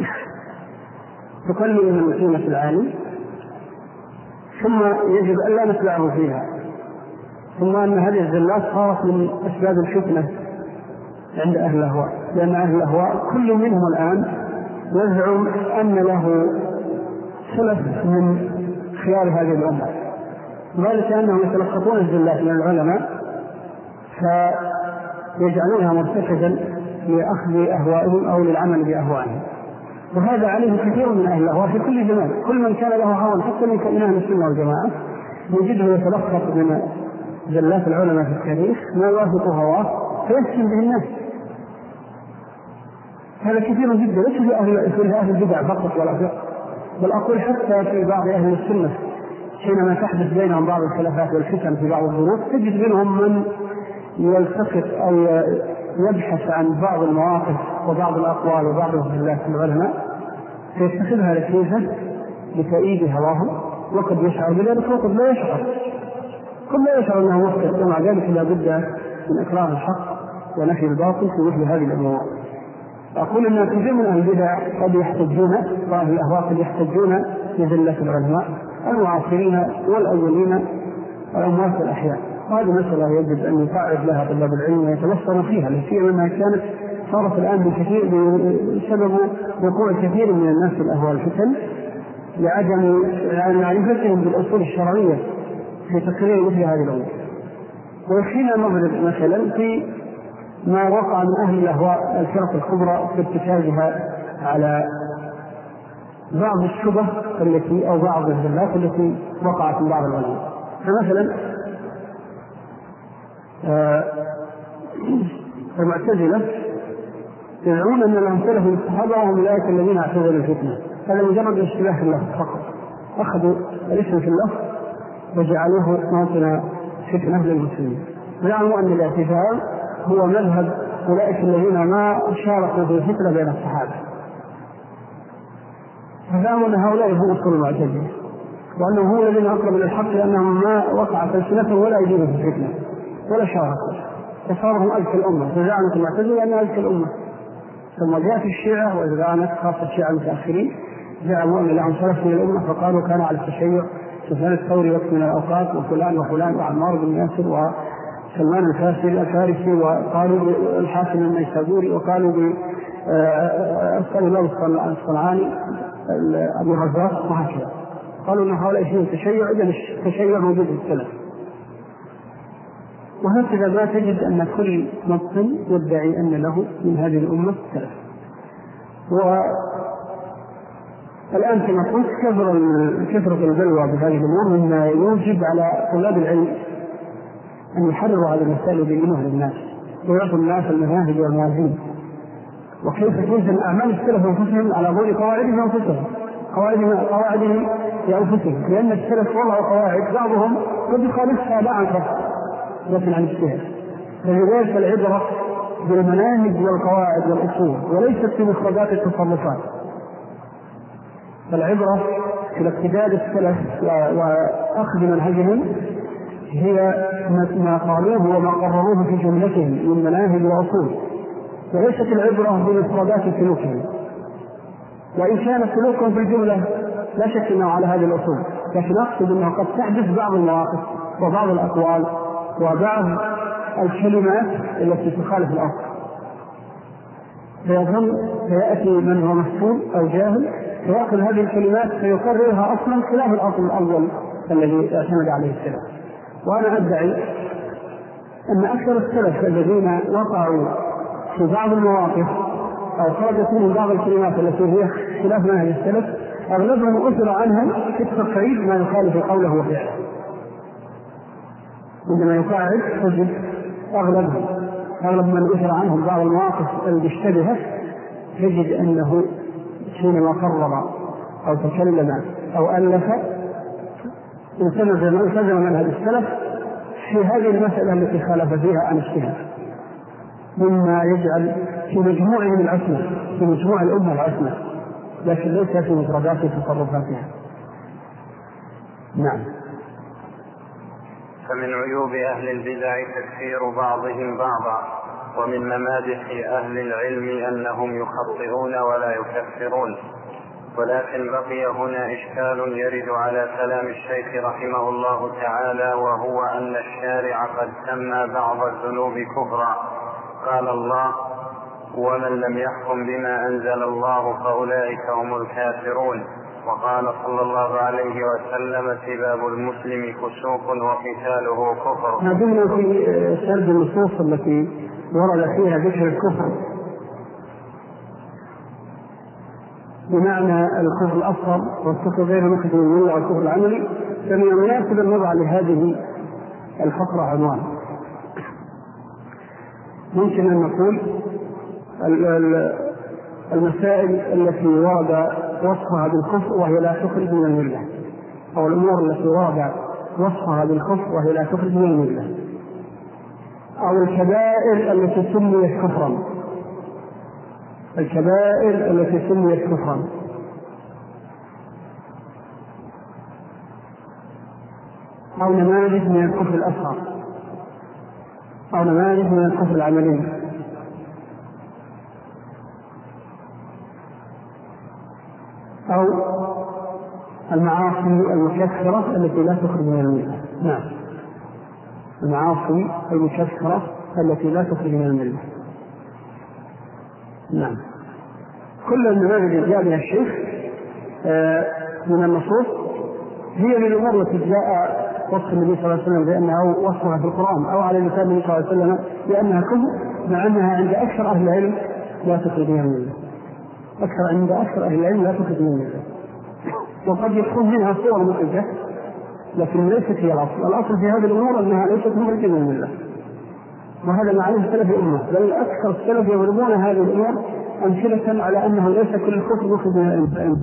تقلل من قيمة العالم، ثم يجب أن لا نتبعه فيها، ثم أن هذه الزلات صارت من أسباب الفتنة عند أهل الأهواء، لأن أهل الأهواء كل منهم الآن يزعم أن له سلف من خيار هذه الأمة، ذلك أنهم يتلقطون الزلات من العلماء فيجعلونها مرتكزا لأخذ أهوائهم أو للعمل بأهوائهم. وهذا عليه كثير من أهل الأهواء في كل زمان، كل من كان له هوى حتى من كائنات السنة والجماعة يجده يتلقط من زلات العلماء في التاريخ ما يوافق هواه فيسكن به الناس. هذا كثير جدا، ليس في أهل في أهل البدع فقط ولا فقط، بل أقول حتى في بعض أهل السنة حينما تحدث بينهم بعض الخلافات والفتن في بعض الظروف تجد منهم من يلتقط أو يبحث عن بعض المواقف وبعض الأقوال وبعض الزلات العلماء فيتخذها لكيفة لتأييد هواه، وقد يشعر بذلك وقد لا يشعر، قد لا يشعر أنه مخطئ، ومع ذلك لا بد من إكرام الحق ونفي الباطل في مثل هذه الأمور. أقول أن كثير من أهل البدع قد يحتجون وأهل الأهواء قد يحتجون بزلة العلماء المعاصرين والأولين والأموات الأحياء. هذه مسألة يجب أن يقاعد لها طلاب العلم ويتوصل فيها، لسيما أنها كانت صارت الآن بكثير بسبب وقوع كثير من الناس في الأهواء الفتن لعدم معرفتهم بالأصول الشرعية في تقرير مثل هذه الأمور. ويكفينا نضرب مثلا في ما وقع من أهل الأهواء الفرق الكبرى في ارتكازها على بعض الشبه التي أو بعض الزلات التي وقعت من بعض العلماء. فمثلا آه المعتزلة يدعون أن الأمثلة في الصحابة وهم أولئك الذين اعتزلوا الفتنة، هذا مجرد اشتباه في اللفظ فقط، أخذوا الاسم في اللفظ وجعلوه موطن فتنة للمسلمين، ويعلموا أن الاعتزال هو مذهب أولئك الذين ما شاركوا في الفتنة بين الصحابة، فزعموا أن هؤلاء هم أصل المعتزلة، وأنهم هم الذين أقرب إلى الحق لأنهم ما وقعت ألسنتهم ولا أيديهم في الفتنة ولا شاركوا، فصارهم أذكى الأمة، فزعمت المعتزلة أنها أذكى الأمة. ثم جاءت الشيعة وزعمت خاصة الشيعة المتأخرين زعموا أن لهم سلف من الأمة، فقالوا كانوا على التشيع سفيان الثوري وقت من الأوقات وفلان وفلان وعمار بن ياسر وسلمان الفارسي، وقالوا الحاكم النيسابوري، وقالوا بأسأل الله الصنعاني أبو الرزاق وهكذا، قالوا أن هؤلاء شيء تشيع، إذا التشيع موجود في السلف. وهكذا ما تجد أن كل مبطن يدعي أن له من هذه الأمة سلف. والآن كما قلت كثرة البلوى بهذه الأمور مما يوجب على طلاب العلم أن يحرروا على المسائل ويبينوها للناس ويعطوا الناس المناهج والمناهج، وكيف توزن أعمال السلف أنفسهم على ضوء قواعدهم أنفسهم قواعدهم لأنفسهم، لأن السلف وضعوا قواعد بعضهم قد يخالفها لا عن قصد لكن عن اجتهاد، فلذلك العبرة بالمناهج والقواعد والأصول وليست في مخرجات التصرفات. فالعبرة في الاقتداء بالسلف وأخذ منهجهم هي ما قالوه وما قرروه في جملتهم من مناهج وأصول، وليست العبرة بمفردات سلوكهم، وإن كان سلوكهم في الجملة لا شك أنه على هذه الأصول، لكن أقصد أنه قد تحدث بعض المواقف وبعض الأقوال وبعض الكلمات التي تخالف الأصل، فيظن فيأتي من هو مسؤول أو جاهل فيأخذ هذه الكلمات فيقررها أصلا خلاف الأصل الأول الذي اعتمد عليه السلف. وأنا أدعي أن أكثر السلف الذين وقعوا في بعض المواقف أو خرجت منهم بعض الكلمات التي هي خلاف منهج السلف أغلبهم أثر عنهم في التقعيد ما يخالف قوله وفعله. عندما يقاعد تجد أغلبهم أغلب من أثر عنهم بعض المواقف المشتبهة تجد أنه حينما قرر أو تكلم أو ألف التزم منهج السلف في هذه المسألة التي خالف فيها عن اجتهاد، مما يجعل في مجموعهم العصمة في مجموع الأمة العصمة، لكن ليس في مفردات تصرفاتها. نعم. فمن عيوب أهل البدع تكفير بعضهم بعضا، ومن ممادح أهل العلم أنهم يخطئون ولا يكفرون. ولكن بقي هنا إشكال يرد على كلام الشيخ رحمه الله تعالى، وهو أن الشارع قد سمى بعض الذنوب كفرا. قال الله: ومن لم يحكم بما أنزل الله فأولئك هم الكافرون. وقال صلى الله عليه وسلم: سباب المسلم فسوق وقتاله كفر. هذه في سرد النصوص التي ورد فيها ذكر الكفر بمعنى الكفر الأصغر والكفر غير مخرج من الملة والكفر العملي، فمن المناسب النظر لهذه الفقرة عنوان. ممكن أن نقول المسائل التي ورد وصفها بالكفر وهي لا تخرج من الملة، أو الأمور التي ورد وصفها بالكفر وهي لا تخرج من الملة، أو الكبائر التي سميت كفرا الكبائر التي سميت كفرا أو نماذج من الكفر الأصغر أو نماذج من الكفر العملي، أو المعاصي المكفرة التي لا تخرج من الملة. نعم، المعاصي المكفرة التي لا تخرج من الملة. نعم، كل النماذج اللي جاء بها الشيخ من النصوص هي من الأمور التي جاء وصف النبي صلى الله عليه وسلم بأنها وصفها في القرآن أو على لسان النبي صلى الله عليه وسلم بأنها كفر، مع أنها عند أكثر أهل العلم لا تخرج من الملة. أكثر عند أكثر أهل العلم لا تخرج من الملة. وقد يكون منها صور مخرجة لكن ليست هي الأصل. الأصل في هذه الأمور أنها ليست مخرجة من الله، وهذا ما عليه سلف الأمة، بل أكثر السلف يضربون هذه الأمور أمثلة على أنه ليس كل الكفر مخرج من